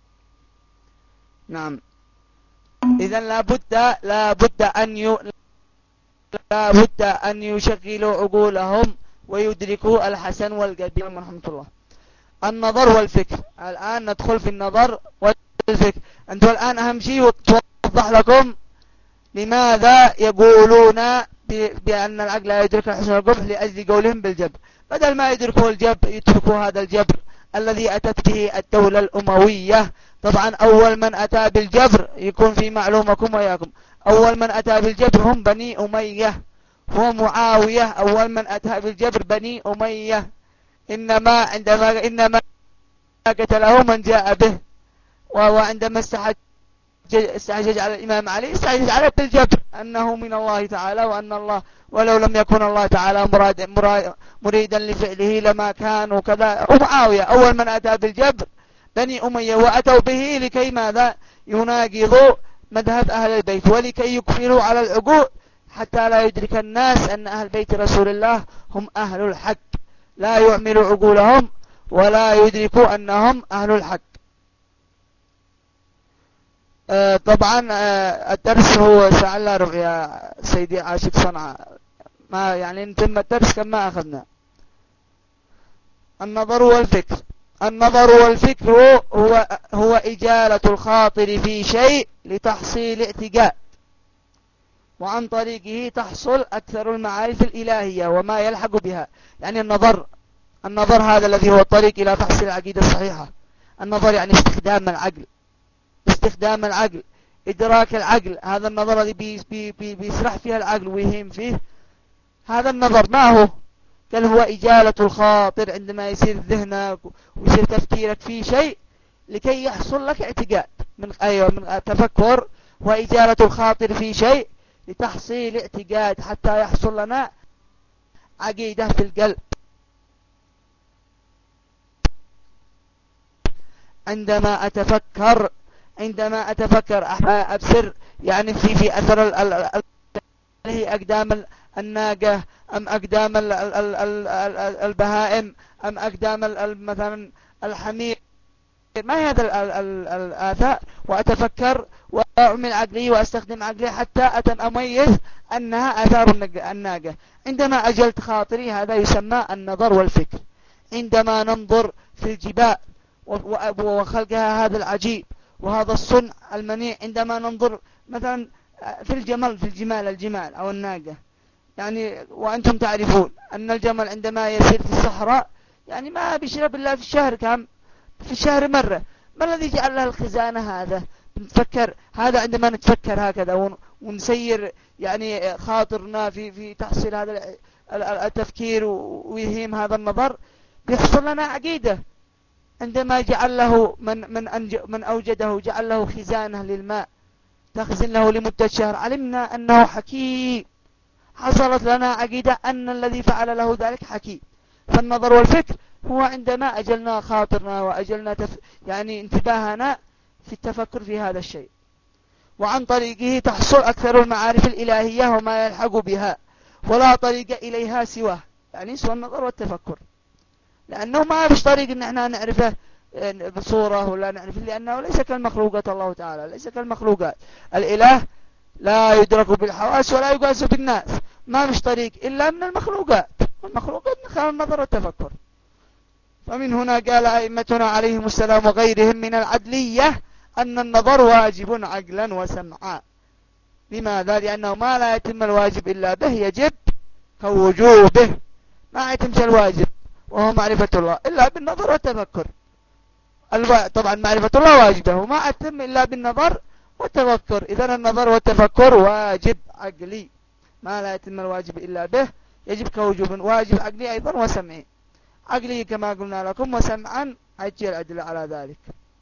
نعم. اذا لابد لابد ان ي... لا بد أن يشغلوا عقولهم ويدركوا الحسن والقبيح. رحمة الله. النظر والفكر. الآن ندخل في النظر والفكر. أنتم الآن أهم شيء توضح لكم لماذا يقولون بأن العقل لا يدرك الحسن والقبح لأجل قولهم بالجبر. بدل ما يدركوا الجبر يتركوا هذا الجبر الذي أتت به الدولة الأموية. طبعا أول من أتى بالجبر يكون في معلومكم وياكم، أول من أتى بالجبر هم بني أمية، هو معاوية أول من أتى بالجبر بني أمية. إنما عندما إنما قتله من جاء به، وعندما استحج استحجج على الإمام علي استحجج عليه بالجبر أنه من الله تعالى، وأن الله ولو لم يكن الله تعالى مراد مراد مريدا لفعله لما كان وكذا. ومعاوية أول من أتى بالجبر بني أمية، وأتوا به لكي ماذا؟ يناقضوا مذهب أهل البيت ولكي يكفروا على العقول حتى لا يدرك الناس أن أهل بيت رسول الله هم أهل الحق، لا يعملوا عقولهم ولا يدركوا أنهم أهل الحق. آه طبعا آه الدرس هو ساعة الا ربع يا سيدي عاشق صنعاء، ما يعني نتم الدرس كما أخذنا. النظر والفكر. النظر والفكر هو هو إجالة الخاطر في شيء لتحصيل اعتقاد، وعن طريقه تحصل أكثر المعارف الإلهية وما يلحق بها. يعني النظر النظر هذا الذي هو الطريق إلى تحصيل العقيدة الصحيحة. النظر يعني استخدام العقل، استخدام العقل، إدراك العقل. هذا النظر الذي بي بي بي بيسرح فيها العقل ويهم فيه، هذا النظر ما هو؟ قال هو إجالة الخاطر، عندما يصير ذهنك ويصير تفكيرك في شيء لكي يحصل لك اعتقاد من أيوة من تفكر، وإجالة الخاطر في شيء لتحصيل اعتقاد حتى يحصل لنا عقيدة في القلب. عندما أتفكر عندما أتفكر أبصر يعني في في أثر ال ال ال هي أقدام الناقة أم أقدام ال ال ال ال ال البهائم أم أقدام مثلا الحمير، ما هي هذا الآثار؟ وأتفكر وأعمل عقلي وأستخدم عقلي حتى أميز أنها آثار الناقة. عندما أجلت خاطري، هذا يسمى النظر والفكر. عندما ننظر في الجبال وخلقها هذا العجيب وهذا الصنع المنيع، عندما ننظر مثلا في الجمل في الجمال الجمال أو الناقة، يعني وأنتم تعرفون أن الجمل عندما يسير في الصحراء يعني ما بيشرب إلا في الشهر كم في الشهر مرة. ما الذي جعل له الخزانة؟ هذا نتفكر، هذا عندما نتفكر هكذا ونسير يعني خاطرنا في في تحصيل هذا التفكير ويهيم هذا النظر، بيحصل لنا عقيدة. عندما جعل له من من من أوجده جعل له خزانة للماء تخزن له لمدة شهر، علمنا أنه حكيم، حصلت لنا عقيدة أن الذي فعل له ذلك حكيم. فالنظر والفكر هو عندما أجلنا خاطرنا وأجلنا تف... يعني انتباهنا في التفكر في هذا الشيء، وعن طريقه تحصل أكثر المعارف الإلهية وما يلحق بها، ولا طريق إليها سواه، يعني سوى النظر والتفكر. لأنه ما فيش طريق أن احنا نعرفه بصورة ولا نعرف، لأنه ليس كالمخلوقات. الله تعالى ليس كالمخلوقات. الإله لا يدرك بالحواس ولا يقاس بالناس، ما فيش طريق إلا من المخلوقات، والمخلوقات من خلال النظر والتفكر. فمن هنا قال أئمتنا عليهم السلام وغيرهم من العدلية أن النظر واجب عقلا وسمعا. لماذا؟ لأنه ما لا يتم الواجب إلا به يجب كوجوبه. ما يتمش الواجب وهو معرفة الله إلا بالنظر والتفكر. الوا... طبعا معرفة الله واجبه وما يتم إلا بالنظر والتفكر. إذن النظر والتفكر واجب عقلي، ما لا يتم الواجب إلا به يجب كوجوب. واجب عقلي أيضا وسمعي. عقلي كما قلنا لكم، وسمعا حجي الأدلة على ذلك.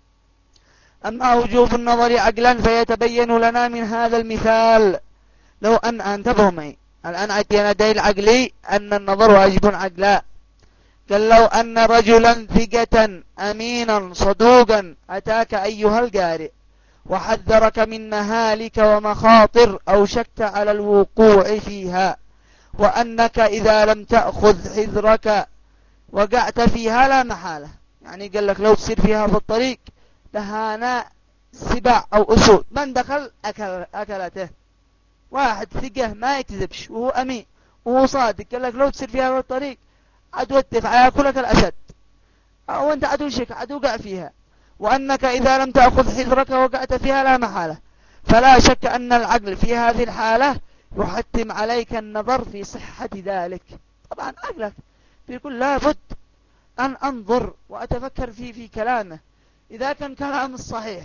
أما وجوب النظر عقلا فيتبين لنا من هذا المثال. لو أن انتبهوا معي الآن عدينا دليل عقلي أن النظر واجب عقلا. قال لو أن رجلا ثقة أمينا صدوقا أتاك أيها القارئ وحذرك من مهالك ومخاطر أو شك على الوقوع فيها، وأنك إذا لم تأخذ حذرك وقعت فيها لا محالة. يعني قال لك لو تصير فيها في الطريق لهانا سباع أو أسود، من دخل أكل أكلته. واحد ثقة ما يكذبش وهو أمين وهو صادق، قال لك لو تصير فيها في الطريق عدو الدفع يأكلك الأسد، أو أنت عدو شك عدو قع فيها، وأنك إذا لم تأخذ حذرك وقعت فيها لا محالة. فلا شك أن العقل في هذه الحالة يحتم عليك النظر في صحة ذلك. طبعا عقلك بيقول لابد أن أنظر وأتفكر في في كلامه. إذا كان كلام الصحيح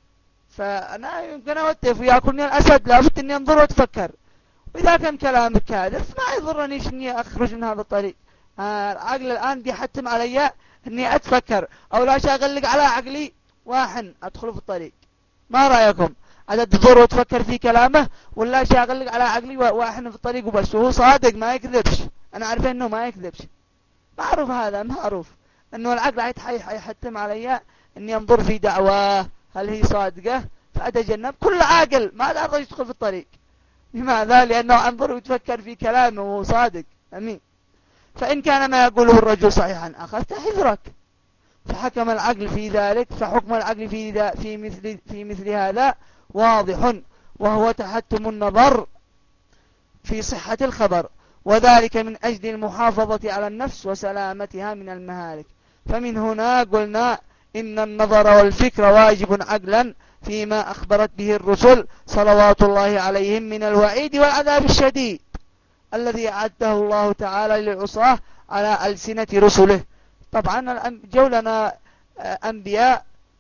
فأنا يمكن أوتف ويأكلني الأسد، لابد أني أنظر وأتفكر. وإذا كان كلام كاذب ما يضرنيش أني أخرج من هذا الطريق. العقل الآن بيحتم علي أني أتفكر، أو لا شاغلق على عقلي واحن أدخل في الطريق. ما رأيكم؟ عدد تضر وتفكر في كلامه، ولا شاغلق على عقلي واحن في الطريق وبس، وهو صادق ما يكذبش. أنا عارف أنه ما يكذبش، معروف هذا معروف أنه العقل يحتم علي أني أنظر في دعواه هل هي صادقة، فأتجنب. كل عاقل ما لا يرضى يدخل في الطريق. لماذا؟ لأنه أنظر ويتفكر في كلامه وهو صادق أمين. فإن كان ما يقوله الرجل صحيحا أخذت حذرك. فحكم العقل في ذلك، فحكم العقل في ذا في مثل في مثل هذا واضح، وهو تحتم النظر في صحة الخبر، وذلك من أجل المحافظة على النفس وسلامتها من المهالك. فمن هنا قلنا إن النظر والفكر واجب عقلا فيما أخبرت به الرسل صلوات الله عليهم من الوعيد والعذاب الشديد الذي أعده الله تعالى للعصاة على ألسنة رسله. طبعا جولنا أنبياء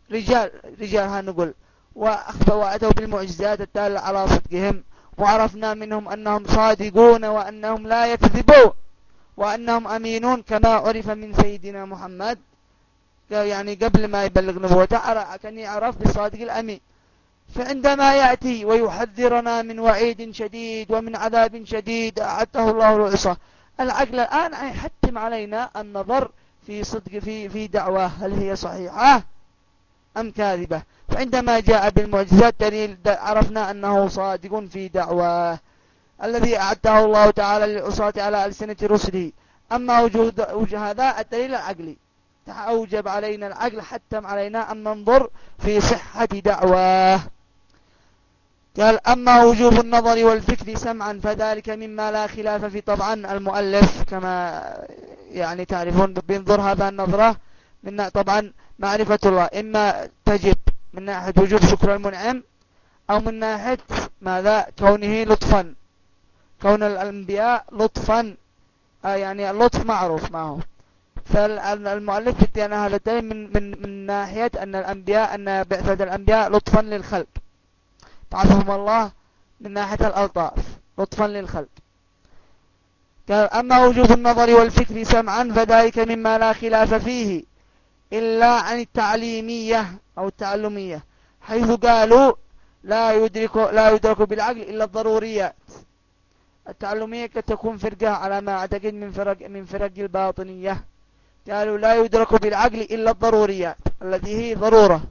رجال رجال هنقول، وأتوا بالمعجزات الدالة على صدقهم، وعرفنا منهم أنهم صادقون وأنهم لا يكذبون وأنهم أمينون، كما عرف من سيدنا محمد يعني قبل ما يبلغ نبوته كان يعرف بالصادق الأمين. فعندما يأتي ويحذرنا من وعيد شديد ومن عذاب شديد أعده الله للعصاة، العقل الآن يحتم علينا النظر في صدق في في دعواه، هل هي صحيحة أم كاذبة. فعندما جاء بالمعجزات دليل عرفنا أنه صادق في دعواه الذي أعده الله تعالى للعصاة على ألسنة رسله. أما وجود هذا الدليل العقلي، أوجب علينا العقل، حتم علينا أن ننظر في صحة دعواه. قال أما وجوب النظر والفكر سمعا فذلك مما لا خلاف في. طبعا المؤلف كما يعني تعرفون بينظر هذا النظرة من طبعا معرفة الله، إما تجب من ناحية وجوب شكر المنعم، أو من ناحية ماذا كونه لطفا، كون الأنبياء لطفا، آه يعني اللطف معروف ما هو. فالمؤلف بدينا هذا الدليل من, من, من ناحية أن الأنبياء أن بعثة الأنبياء لطفا للخلق، بعثهم الله من ناحية الألطاف لطفا للخلق. قال أما وجوب النظر والفكر سمعا فذلك مما لا خلاف فيه إلا عن التعليمية أو التعلمية، حيث قالوا لا يدرك لا يدرك بالعقل إلا الضروريات. التعلمية قد تكون فرقة على ما أعتقد من فرق من فرق الباطنية، قالوا لا يدرك بالعقل إلا الضروريات التي هي ضرورة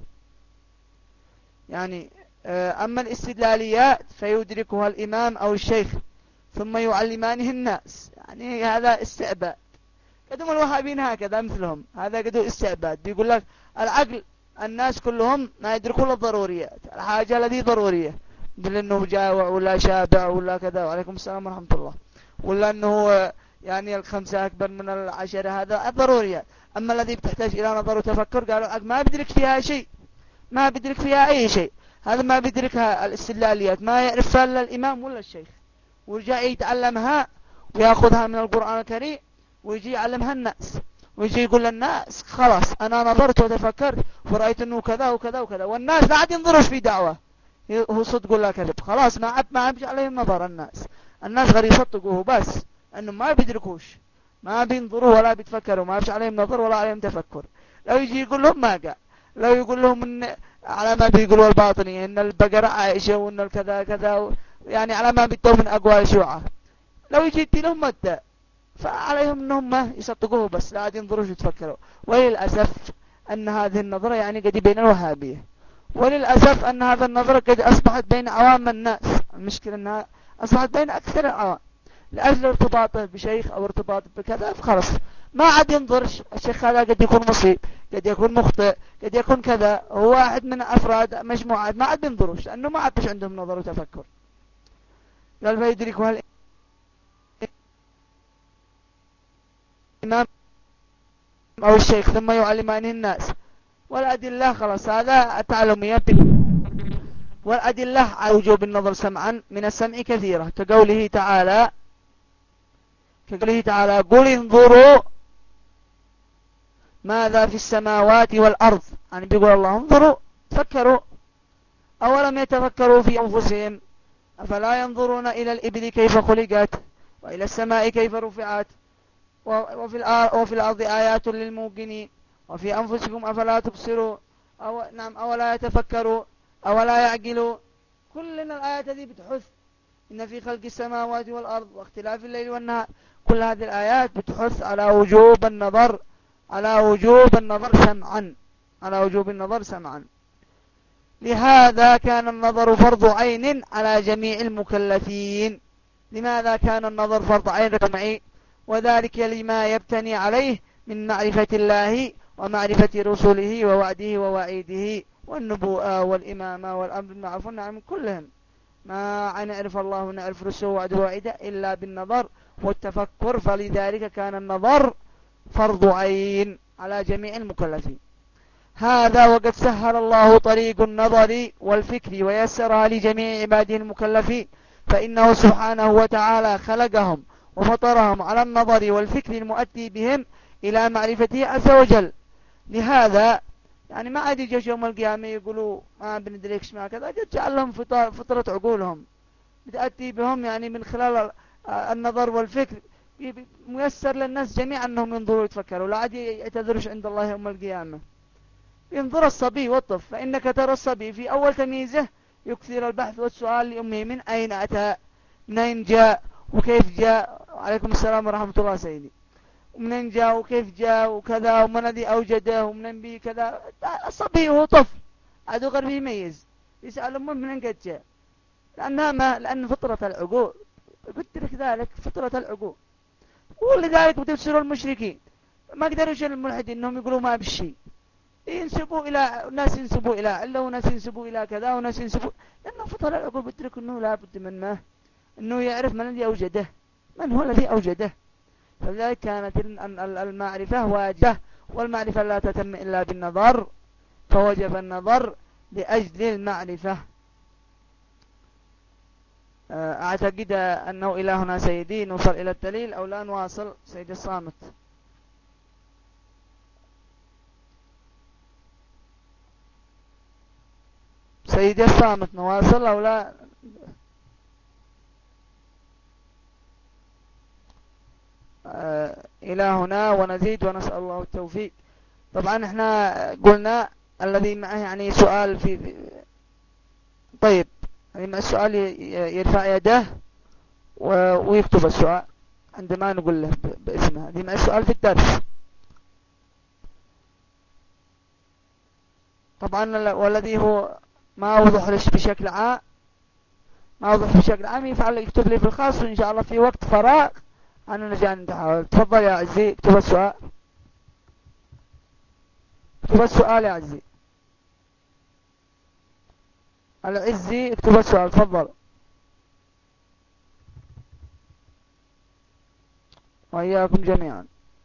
يعني. أما الاستدلاليات فيدركها الإمام أو الشيخ ثم يعلمانه الناس، يعني هذا استعباد. قدم الوهابين هكذا مثلهم، هذا قدوا استعباد، بيقول لك العقل الناس كلهم ما يدركون الضروريات، الحاجة التي ضرورية، مثل أنه جائع ولا شابع ولا كذا، وعليكم السلام ورحمة الله، ولا أنه يعني الخمسة أكبر من العشرة، هذا الضروريات. أما الذي بتحتاج إلى نظر وتفكر قالوا العقل ما بيدرك فيها شيء، ما بيدرك فيها أي شيء، هذا ما بيدركها الاستدلاليات، ما يعرفها إلا الإمام ولا الشيخ، ورجع يتعلمها ويأخذها من القرآن الكريم ويجي يعلمها الناس، ويجي يقول للناس خلاص أنا نظرت وتفكرت ورأيت أنه كذا وكذا وكذا، والناس لا عاد ينظروا في دعوة هو صدق ولا كذب، خلاص ما عاد ما عاد عليهم نظر. الناس الناس غير يصدقوه بس أنهم ما بيدركوش، ما بينظروا ولا بيتفكروا، ما فيش عليهم نظر ولا عليهم تفكر. لو يجي يقول لهم ما قال، لو يقول لهم إن على ما بيقولوا الباطنية إن البقرة عائشة وإن الكذا كذا، يعني على ما بيدوا من أقوال الشيوعة، لو يجي يدي لهم مدة فعليهم أنهم ما يصدقوه بس لا عاد ينظروا يتفكروا. وللأسف أن هذه النظرة يعني قد بين الوهابية، وللأسف أن هذا النظرة قد أصبحت بين عوام الناس. المشكلة أنها أصبحت بين أكثر العوام لأجل ارتباطه بشيخ أو ارتباطه بكذا، فخلص ما عاد ينظرش الشيخ هذا قد يكون مصيب، قد يكون مخطئ، قد يكون كذا، هو واحد من أفراد مجموعات، ما عاد ينظروش لأنه ما عادش عندهم نظر وتفكر. قال فيدركها الإمام أو الشيخ ثم يعلمانه الناس. والأدلة خلاص هذا التعلمية. والأدلة على وجوب النظر سمعا من السمع كثيرة، كقوله تعالى كقوله تعالى قل انظروا ماذا في السماوات والأرض، يعني بيقول الله انظروا تفكروا، أولم يتفكروا في أنفسهم أفلا ينظرون إلى الإبل كيف خلقت وإلى السماء كيف رفعت وفي وفي الأرض آيات للموقنين وفي أنفسكم أفلا تبصروا أو نعم أولا يتفكروا أولا يعقلوا. كل الآيات هذه بتحث إن في خلق السماوات والأرض واختلاف الليل والنهار، كل هذه الآيات بتحث على وجوب النظر على وجوب النظر سمعا على وجوب النظر سمعا. لهذا كان النظر فرض عين على جميع المكلفين. لماذا كان النظر فرض عين معي؟ وذلك لما يبتني عليه من معرفة الله ومعرفة رسله ووعده ووعيده والنبوءة والإمامة والأمر بالمعروف والنهي عن المنكر، كلهم ما نعرف الله ونعرف رسله ووعده ووعيده إلا بالنظر والتفكر. فلذلك كان النظر فرض عين على جميع المكلفين. هذا وقد سهل الله طريق النظر والفكر ويسرها لجميع عباده المكلفين، فإنه سبحانه وتعالى خلقهم وفطرهم على النظر والفكر المؤدي بهم إلى معرفته عز وجل. لهذا يعني ما عاد يجوا يوم القيامة يقولوا ما بندريكش ما كذا، قد جعل لهم فطر- فطرة عقولهم بتأتي بهم يعني من خلال النظر والفكر، ميسر للناس جميعا أنهم ينظروا ويتفكروا، لا عاد يعتذرش عند الله يوم القيامة. ينظر الصبي والطفل، فإنك ترى الصبي في أول تمييزه يكثر البحث والسؤال لأمه من أين أتى، من أين جاء، وكيف جاء، عليكم السلام ورحمة الله سيدي، ومن جاء وكيف جاء وكذا، ومن الذي أوجده ومن بي كذا. الصبي هو طفل عدو غير بيميز، يسأل أمه من أين قد جاء، لأنها ما لأن فطرة العقول، قلت لك ذلك فطرة العقول. ولذلك بتفسروا المشركين ما قدروا الملحدين انهم يقولوا ما بشيء، ينسبوا الى ناس، ينسبوا الى عله، وناس ينسبوا الى كذا، وناس ينسبوا، لانه فطر العقول بتدرك انه لا بد من ما انه يعرف من الذي اوجده، من هو الذي اوجده. فلذلك كانت المعرفة واجبة، والمعرفة لا تتم الا بالنظر، فوجب النظر لاجل المعرفة. اعتقد انه الى هنا سيدي، نوصل الى الدليل او لا نواصل سيدي الصامت؟ سيدي الصامت نواصل أو لا؟ آه إلى هنا ونزيد ونسأل الله التوفيق. طبعا احنا قلنا الذي معه يعني سؤال في, في طيب، الذي مع السؤال يرفع يده ويكتب السؤال عندما نقول له باسمه. الذي مع السؤال في الدرس طبعا، والذي هو ما وضح لش بشكل عام، ما وضح بشكل عام يفعل يكتب لي في الخاص، وإن شاء الله في وقت فراغ أنا نجي نحاول. تفضل يا عزي اكتب السؤال، اكتب السؤال يا عزي العزي، اكتب السؤال تفضل. وإياكم جميعا.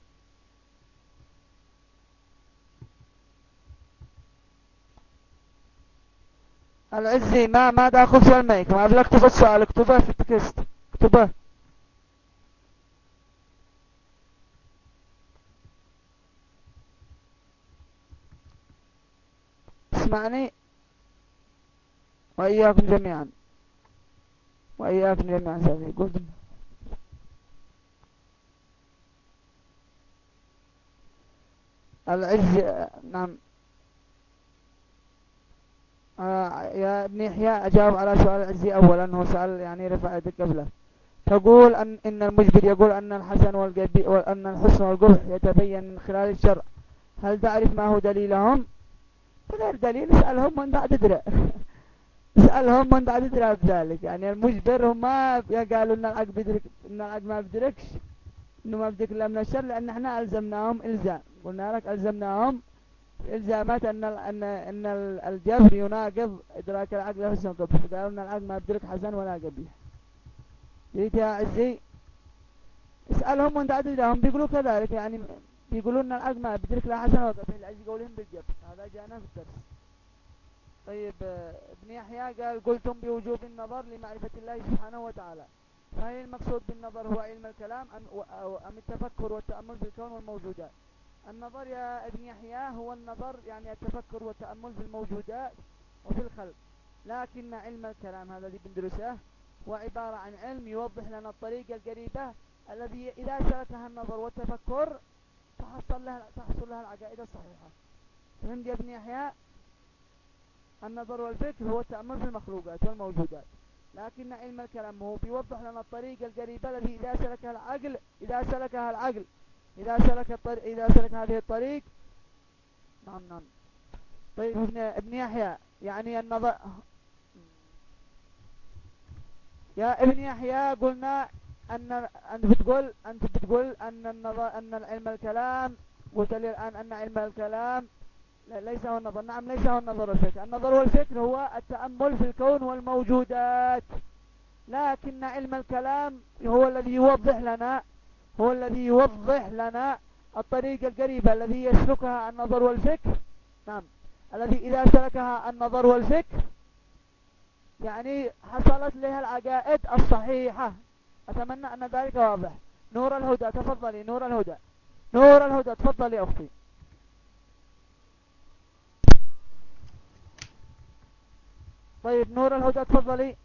العزي ما ما تاخذ في المايك، ما أبلغ اكتب السؤال، اكتبه في التكست، اكتبه. اسمعني. وإياكم جميعا، وإياكم جميعا سيدي قول. العزي نعم. آه يا ابن يحيى أجاوب على سؤال العزي أولا، هو سأل يعني رفع يدك قبله. تقول أن إن المجبر يقول أن الحسن والقبيح وأن الحسن والقبح يتبين من خلال الشرع، هل تعرف ما هو دليلهم؟ غير دليل، اسألهم من بعد تدري. اسألهم من بعد تدري بذلك. يعني المجبر هم ما قالوا ان العقل بيدرك، ان العقل ما بيدركش، انه ما بيدرك الا من الشر، لان احنا الزمناهم الزام، قلنا لك الزمناهم الزامات ان ال ان ان الجبر يناقض ادراك العقل حسن وقبح، قالوا ان العقل ما بيدرك حسن ولا قبيح. جيت يا عزي اسألهم من بعد تدري، هم بيقولوا كذلك، يعني بيقولوا ان العقل ما بيدرك لا حسن ولا قبيح، العزي قولهم بالجبر، هذا جاءنا في الدرس. طيب ابن يحيى قال قلتم بوجوب النظر لمعرفة الله سبحانه وتعالى، فهل المقصود بالنظر هو علم الكلام أم, أم التفكر والتأمل في الكون والموجودات؟ النظر يا ابن يحيى هو النظر يعني التفكر والتأمل في الموجودات وفي الخلق، لكن علم الكلام هذا الذي بندرسه هو عبارة عن علم يوضح لنا الطريقة القريبة الذي إذا سلكها النظر والتفكر تحصل لها, تحصل لها العقائد الصحيحة. فهمت يا ابن يحيى؟ النظر والفكر هو التأمل في المخلوقات والموجودات، لكن علم الكلام هو بيوضح لنا الطريق القريبة التي إذا سلكها العقل إذا سلكها العقل إذا سلك الطريق إذا سلك هذه الطريق. نعم نعم. طيب ابن ابن يحيى يعني النظر يا ابن يحيى قلنا أن أنت بتقول أنت بتقول أن النظر أن علم الكلام، قلت لي الآن أن علم الكلام ليس هو النظر. نعم ليس هو النظر والفكر، النظر والفكر هو التأمل في الكون والموجودات، لكن علم الكلام هو الذي يوضح لنا هو الذي يوضح لنا الطريق القريبة الذي يسلكها النظر والفكر. نعم الذي إذا سلكها النظر والفكر يعني حصلت لها العقائد الصحيحة. أتمنى أن ذلك واضح. نور الهدى تفضلي. نور الهدى نور الهدى تفضلي أختي. طيب نور الهدى تفضلي.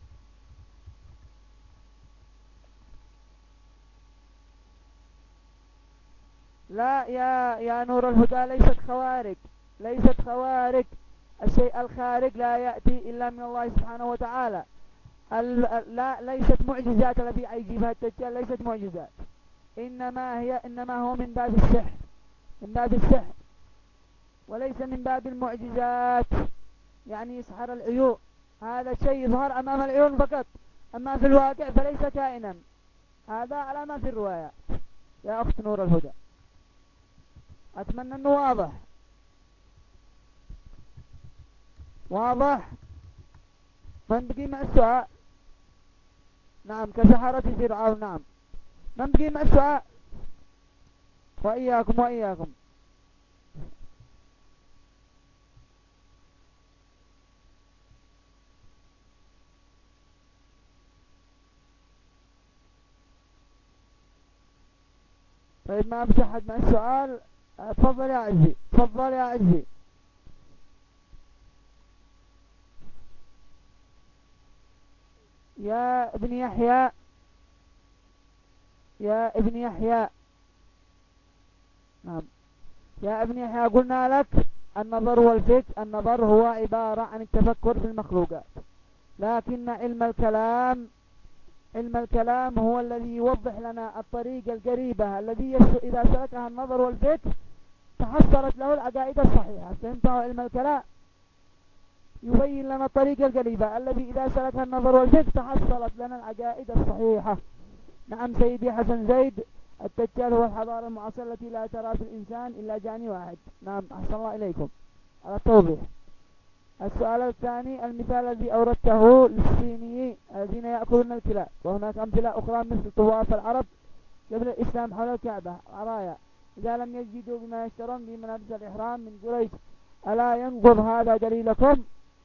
لا يا يا نور الهدى، ليست خوارق، ليست خوارق. الشيء الخارق لا يأتي إلا من الله سبحانه وتعالى. لا ليست معجزات الذي يجيبها الدجال، ليست معجزات، إنما هي إنما هو من باب السحر، من باب السحر، وليس من باب المعجزات. يعني يسحر العيون، هذا شيء يظهر أمام العيون فقط، أما في الواقع فليس كائنا. هذا على ما في الرواية يا أخت نور الهدى. أتمنى أنه واضح. واضح. من بقي مع السؤال؟ نعم، كسحرة فرعون. نعم. من بقي مع السؤال؟ وإياكم وإياكم. طيب ما في أحد مع السؤال؟ تفضل يا عزي، تفضل يا عزي. يا ابن يحيى، يا ابن يحيى. نعم يا ابن يحيى، قلنا لك النظر والفكر، النظر هو عبارة عن التفكر في المخلوقات، لكن علم الكلام، علم الكلام هو الذي يوضح لنا الطريقة القريبة الذي إذا سلكها النظر والفكر تحصلت له العقائد الصحيحة. فهمتوا؟ علم الكلام يبين لنا الطريقة القريبة الذي إذا سلكها النظر والفكر تحصلت لنا العقائد الصحيحة. نعم سيدي حسن زيد، الدجال هو الحضارة المعاصرة التي لا ترى في الإنسان إلا جاني واحد. نعم أحسن الله إليكم على التوضيح. السؤال الثاني، المثال الذي أوردته للصينيين الذين يأكلون الكلاب، وهناك أمثلة أخرى مثل طواف العرب قبل الإسلام حول الكعبة عرايا إذا لم يجدوا بما يشترون بملابس الإحرام من قريش، ألا ينقض هذا دليلكم؟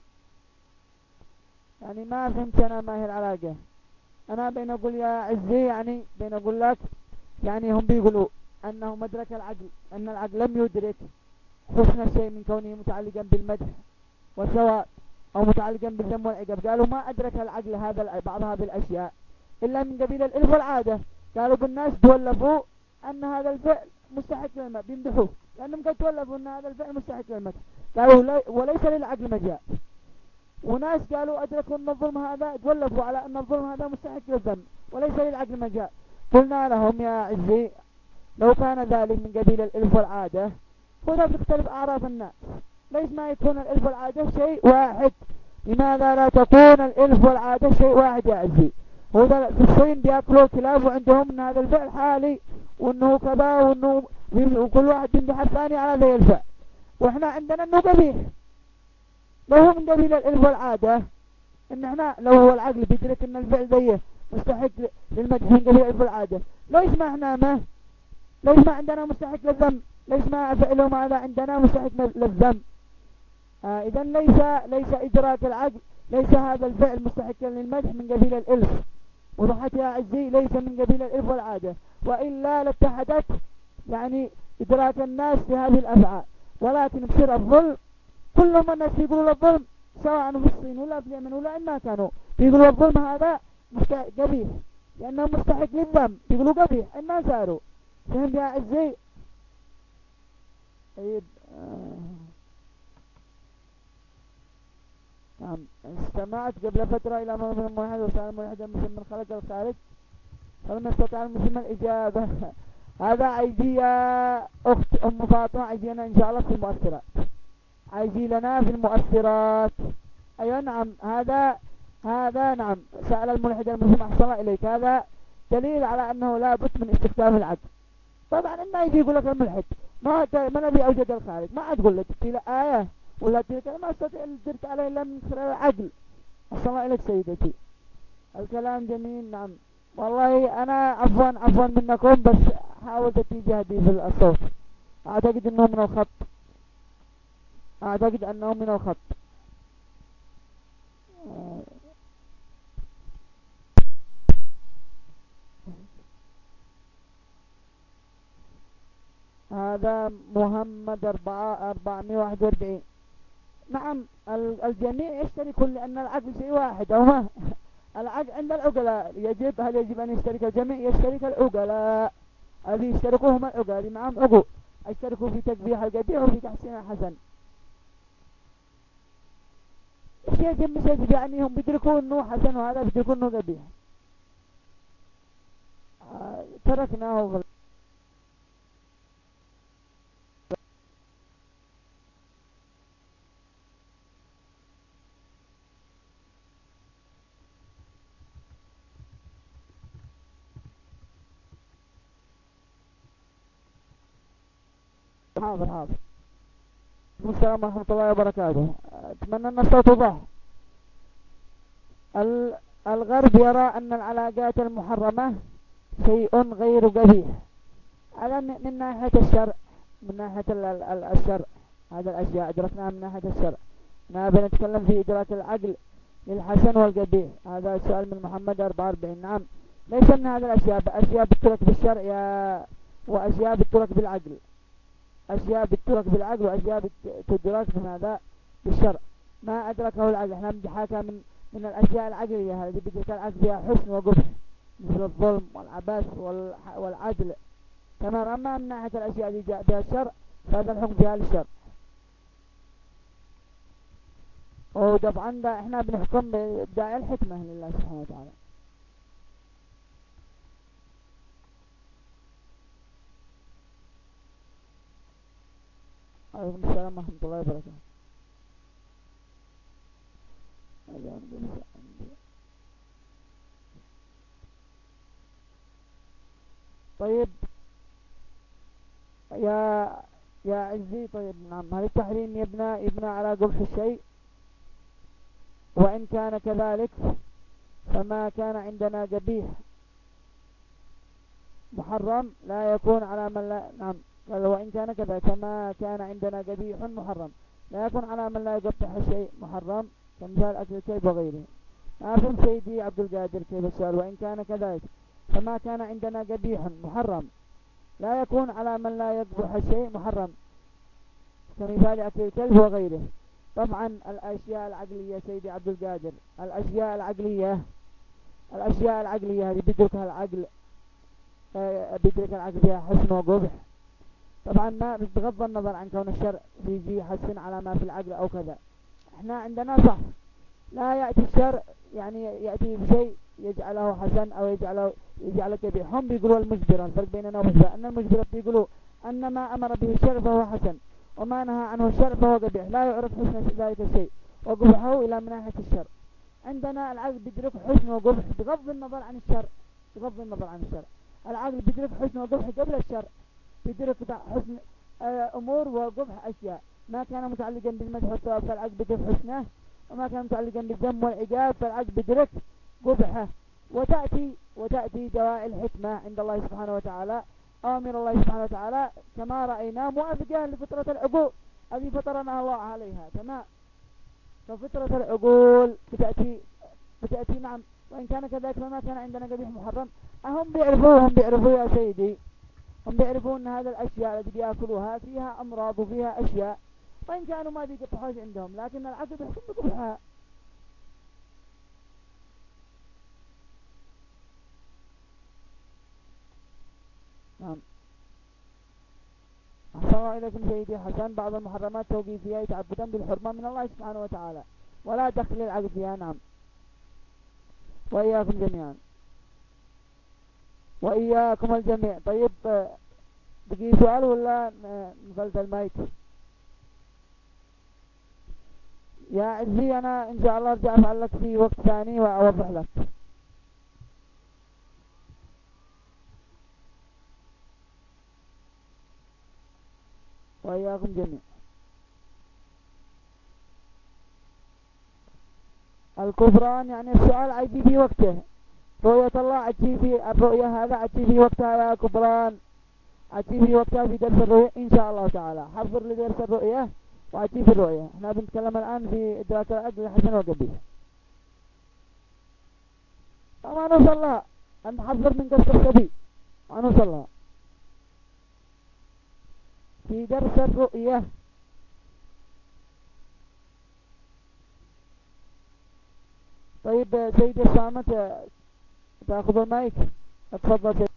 يعني ما فهمت أنا ما هي العلاقة. أنا بين أقول يا عزي، يعني بين أقول لك يعني هم بيقولوا أنه مدرك العقل، أن العقل لم يدرك حسن الشيء من كونه متعلقا بالمدح والثواب أو متعلقا بالذم والعقاب. قالوا ما أدرك العقل هذا بعض هذه الأشياء إلا من قبيل الإلف والعادة. قالوا بالناس تولفوا أن هذا الفعل مستحق للمدح، بيمدحوه لأنهم قد تولفوا أن هذا الفعل مستحق للمدح. قالوا وليس للعقل مجال. وناس قالوا أدركوا أن الظلم هذا، تولفوا على أن الظلم هذا مستحق للذم وليس للعقل مجال. قلنا لهم يا عزي لو كان ذلك من قبيل الإلف والعادة هنا بتختلف أعراف الناس، ليش ما يكون الإلف والعادة شيء واحد؟ لماذا لا تكون الإلف والعادة شيء واحد يا عزي؟ هذا في الصين بيأكلوا كلاب وعندهم أن هذا الفعل حالي وأنه كذا وأنه وكل واحد يمدح الثاني على ذي الفعل، وإحنا عندنا أنه قبيح. لو هو من قبيل الإلف والعادة، إن إحنا لو هو العقل بيدرك أن الفعل ذي مستحق للمدح من قبيل الإلف والعادة، ليش ما إحنا ما ليش ما عندنا مستحق للذم؟ ليش ما فعلهم هذا عندنا مستحق للذم؟ آه إذن ليس ليس إدراك العقل، ليس هذا الفعل مستحقا للمدح من قبيل الإلف. وضحت يا عزي؟ ليس من قبيل الإلف والعادة، وإلا لاتحدت يعني إدراك الناس لهذه الأفعال. ولكن بصير الظلم كلهم الناس يقولوا الظلم سواء في الصين ولا في اليمن ولا إن ما كانوا يقولوا الظلم هذا قبيح لأنه مستحق للذم، يقولوا قبيح إن صاروا. فهمت يا عزي؟ طيب آه. نعم استمعت قبل فترة إلى موضوع واحد وسأل الملحد المسلم من خلق الخارج فلم يستطع المسلم الإجابة. هذا عايزي يا أخت أم فاطمة، عايزينا إن شاء الله في المؤثرات، عايزي لنا في المؤثرات. أيوة نعم هذا هذا نعم سأل الملحد المسلم أحسن إليك، هذا دليل على أنه لا بد من استخدام العقل. طبعا ما يجي يقول لك الملحد ما ما نبي أوجد الخارج، ما تقول لك تقول آية ولا تلك ما استطيع درت عليه إلا من خلال العقل. أحسن إليك سيدتي، الكلام جميل. نعم والله أنا عفوا عفوا منكم، بس حاولت أتيجه هدي في الصوت، أعتقد أنه من الخط، أعتقد أنه من الخط. هذا محمد أربعة أربعمائة وواحد وأربعين. نعم الجميع يشتركون لأن العقل شيء واحد أو ما العقل عند العقلاء يجب هل يجب أن يشترك الجميع؟ يشترك العقلاء هذه يشتركوا هم العقلاء هذه معهم عقول يشتركوا في تقبيح القبيح وفي تحسين الحسن. الشيء جمع يعني هم بيدركوا انه حسن وهذا بيدركوا انه قبيح. آه تركناه حاضر حاضر. السلام ورحمة الله وبركاته. أتمنى أن الصوت واضح. الغرب يرى أن العلاقات المحرمة شيء غير قبيح على من ناحية الشرع من ناحية الشرع هذا الأشياء أدركناها من ناحية الشرع. ما بنتكلم في إدراك العقل للحسن والقبيح. هذا السؤال من محمد أربعة وأربعين. نعم ليس من هذا الأشياء أشياء بتترك بالشرع يا وأشياء بتترك بالعقل أشياء بتترك بالعقل وأشياء بتدرك من هذا بالشرع. ما أدركه العقل احنا بنحاكى من من الأشياء العقلية هذه بدك العقل فيها حسن وقبح مثل الظلم والعبث والعدل تمام. أما من ناحية الأشياء اللي جاء بها الشرع فهذا الحكم فيها للشرع. وطبعا ده احنا بنحكم بداعي الحكمة لله سبحانه وتعالى. عليكم السلام ورحمة الله وبركاته. طيب يا يا عزي طيب نعم هل التحريم يبنى يبنى على قبح الشيء؟ وإن كان كذلك فما كان عندنا قبيح محرم لا يكون على من لا نعم قال وإن كان كذلك فما كان عندنا قبيح محرم لا يكون على من لا يقبح الشيء محرم كمثال أكل الكلب وغيره. أفهم سيدي عبد القادر كيف السؤال؟ وإن كان كذلك فما كان عندنا قبيح محرم لا يكون على من لا يقبح الشيء محرم كمثال أكل الكلب وغيره. طبعا الأشياء العقلية سيدي عبد القادر الأشياء العقلية الأشياء العقلية هذه بيدركها العقل بيدرك العقل فيها حسن وقبح. طبعا ما بغض النظر عن كون الشرع يجي يحسن على ما في العقل أو كذا. احنا عندنا صح لا يأتي الشرع يعني يأتي بشيء يجعله حسن أو يجعله يجعله قبيح. هم بيقولوا المجبرة الفرق بيننا وبيننا أن المجبرة بيقولوا أن ما أمر به الشرع فهو حسن وما نهى عنه الشرع فهو قبيح لا يعرف حسن ذلك الشيء وقبحه إلى من ناحية الشرع. عندنا العقل بيدرك حسن وقبح بغض النظر عن الشرع بغض النظر عن الشرع. العقل بيدرك حسن وقبح قبل الشرع بيدرك حسن أمور وقبح أشياء ما كان متعلقا بالمدح والثواب فالعقل بيدرك حسنه وما كان متعلقا بالذم والعقاب فالعقل بيدرك قبحه. وتأتي وتأتي دواعي الحكمة عند الله سبحانه وتعالى أوامر الله سبحانه وتعالى كما رأينا موافقة لفطرة العقول هذه فطرنا الله عليها تمام. ففطرة العقول بتأتي بتأتي نعم وإن كان كذلك فما كان عندنا قبيح محرم. أهم بيعرفوه هم بيعرفوا يا سيدي هم بيعرفون أن هذا الأشياء التي بيأكلوها فيها أمراض وفيها أشياء وإن كانوا ما بيقبحوش عندهم لكن العقل بيحكم بقبحها. نعم أحسن الله إليكم سيدي حسن. بعض المحرمات توقيفية يتعبدا بالحرمة من الله سبحانه وتعالى ولا دخل العقل فيها. نعم وإياكم جميعا وإياكم الجميع. طيب بقي سؤال ولا نفلت المايك يا عزي؟ أنا إن شاء الله أرجع أفعل لك في وقت ثاني وأوضح لك. وإياكم جميعا. الكفران يعني السؤال عجي في وقته رؤية الله عجي في الرؤية هذا عجي في وقتها يا كفران عجي في وقتها في درس الرؤية إن شاء الله تعالى. حضر لدرس الرؤية وعجي في الرؤية. احنا بنتكلم الآن في إدراك العقل الحسن والقبيح. ما نوصل لها أن نحضر من درس الصبي ما نوصل لها في درس الرؤية. طيب سيد الصامت تأخذ المايك، اتفضل سيد.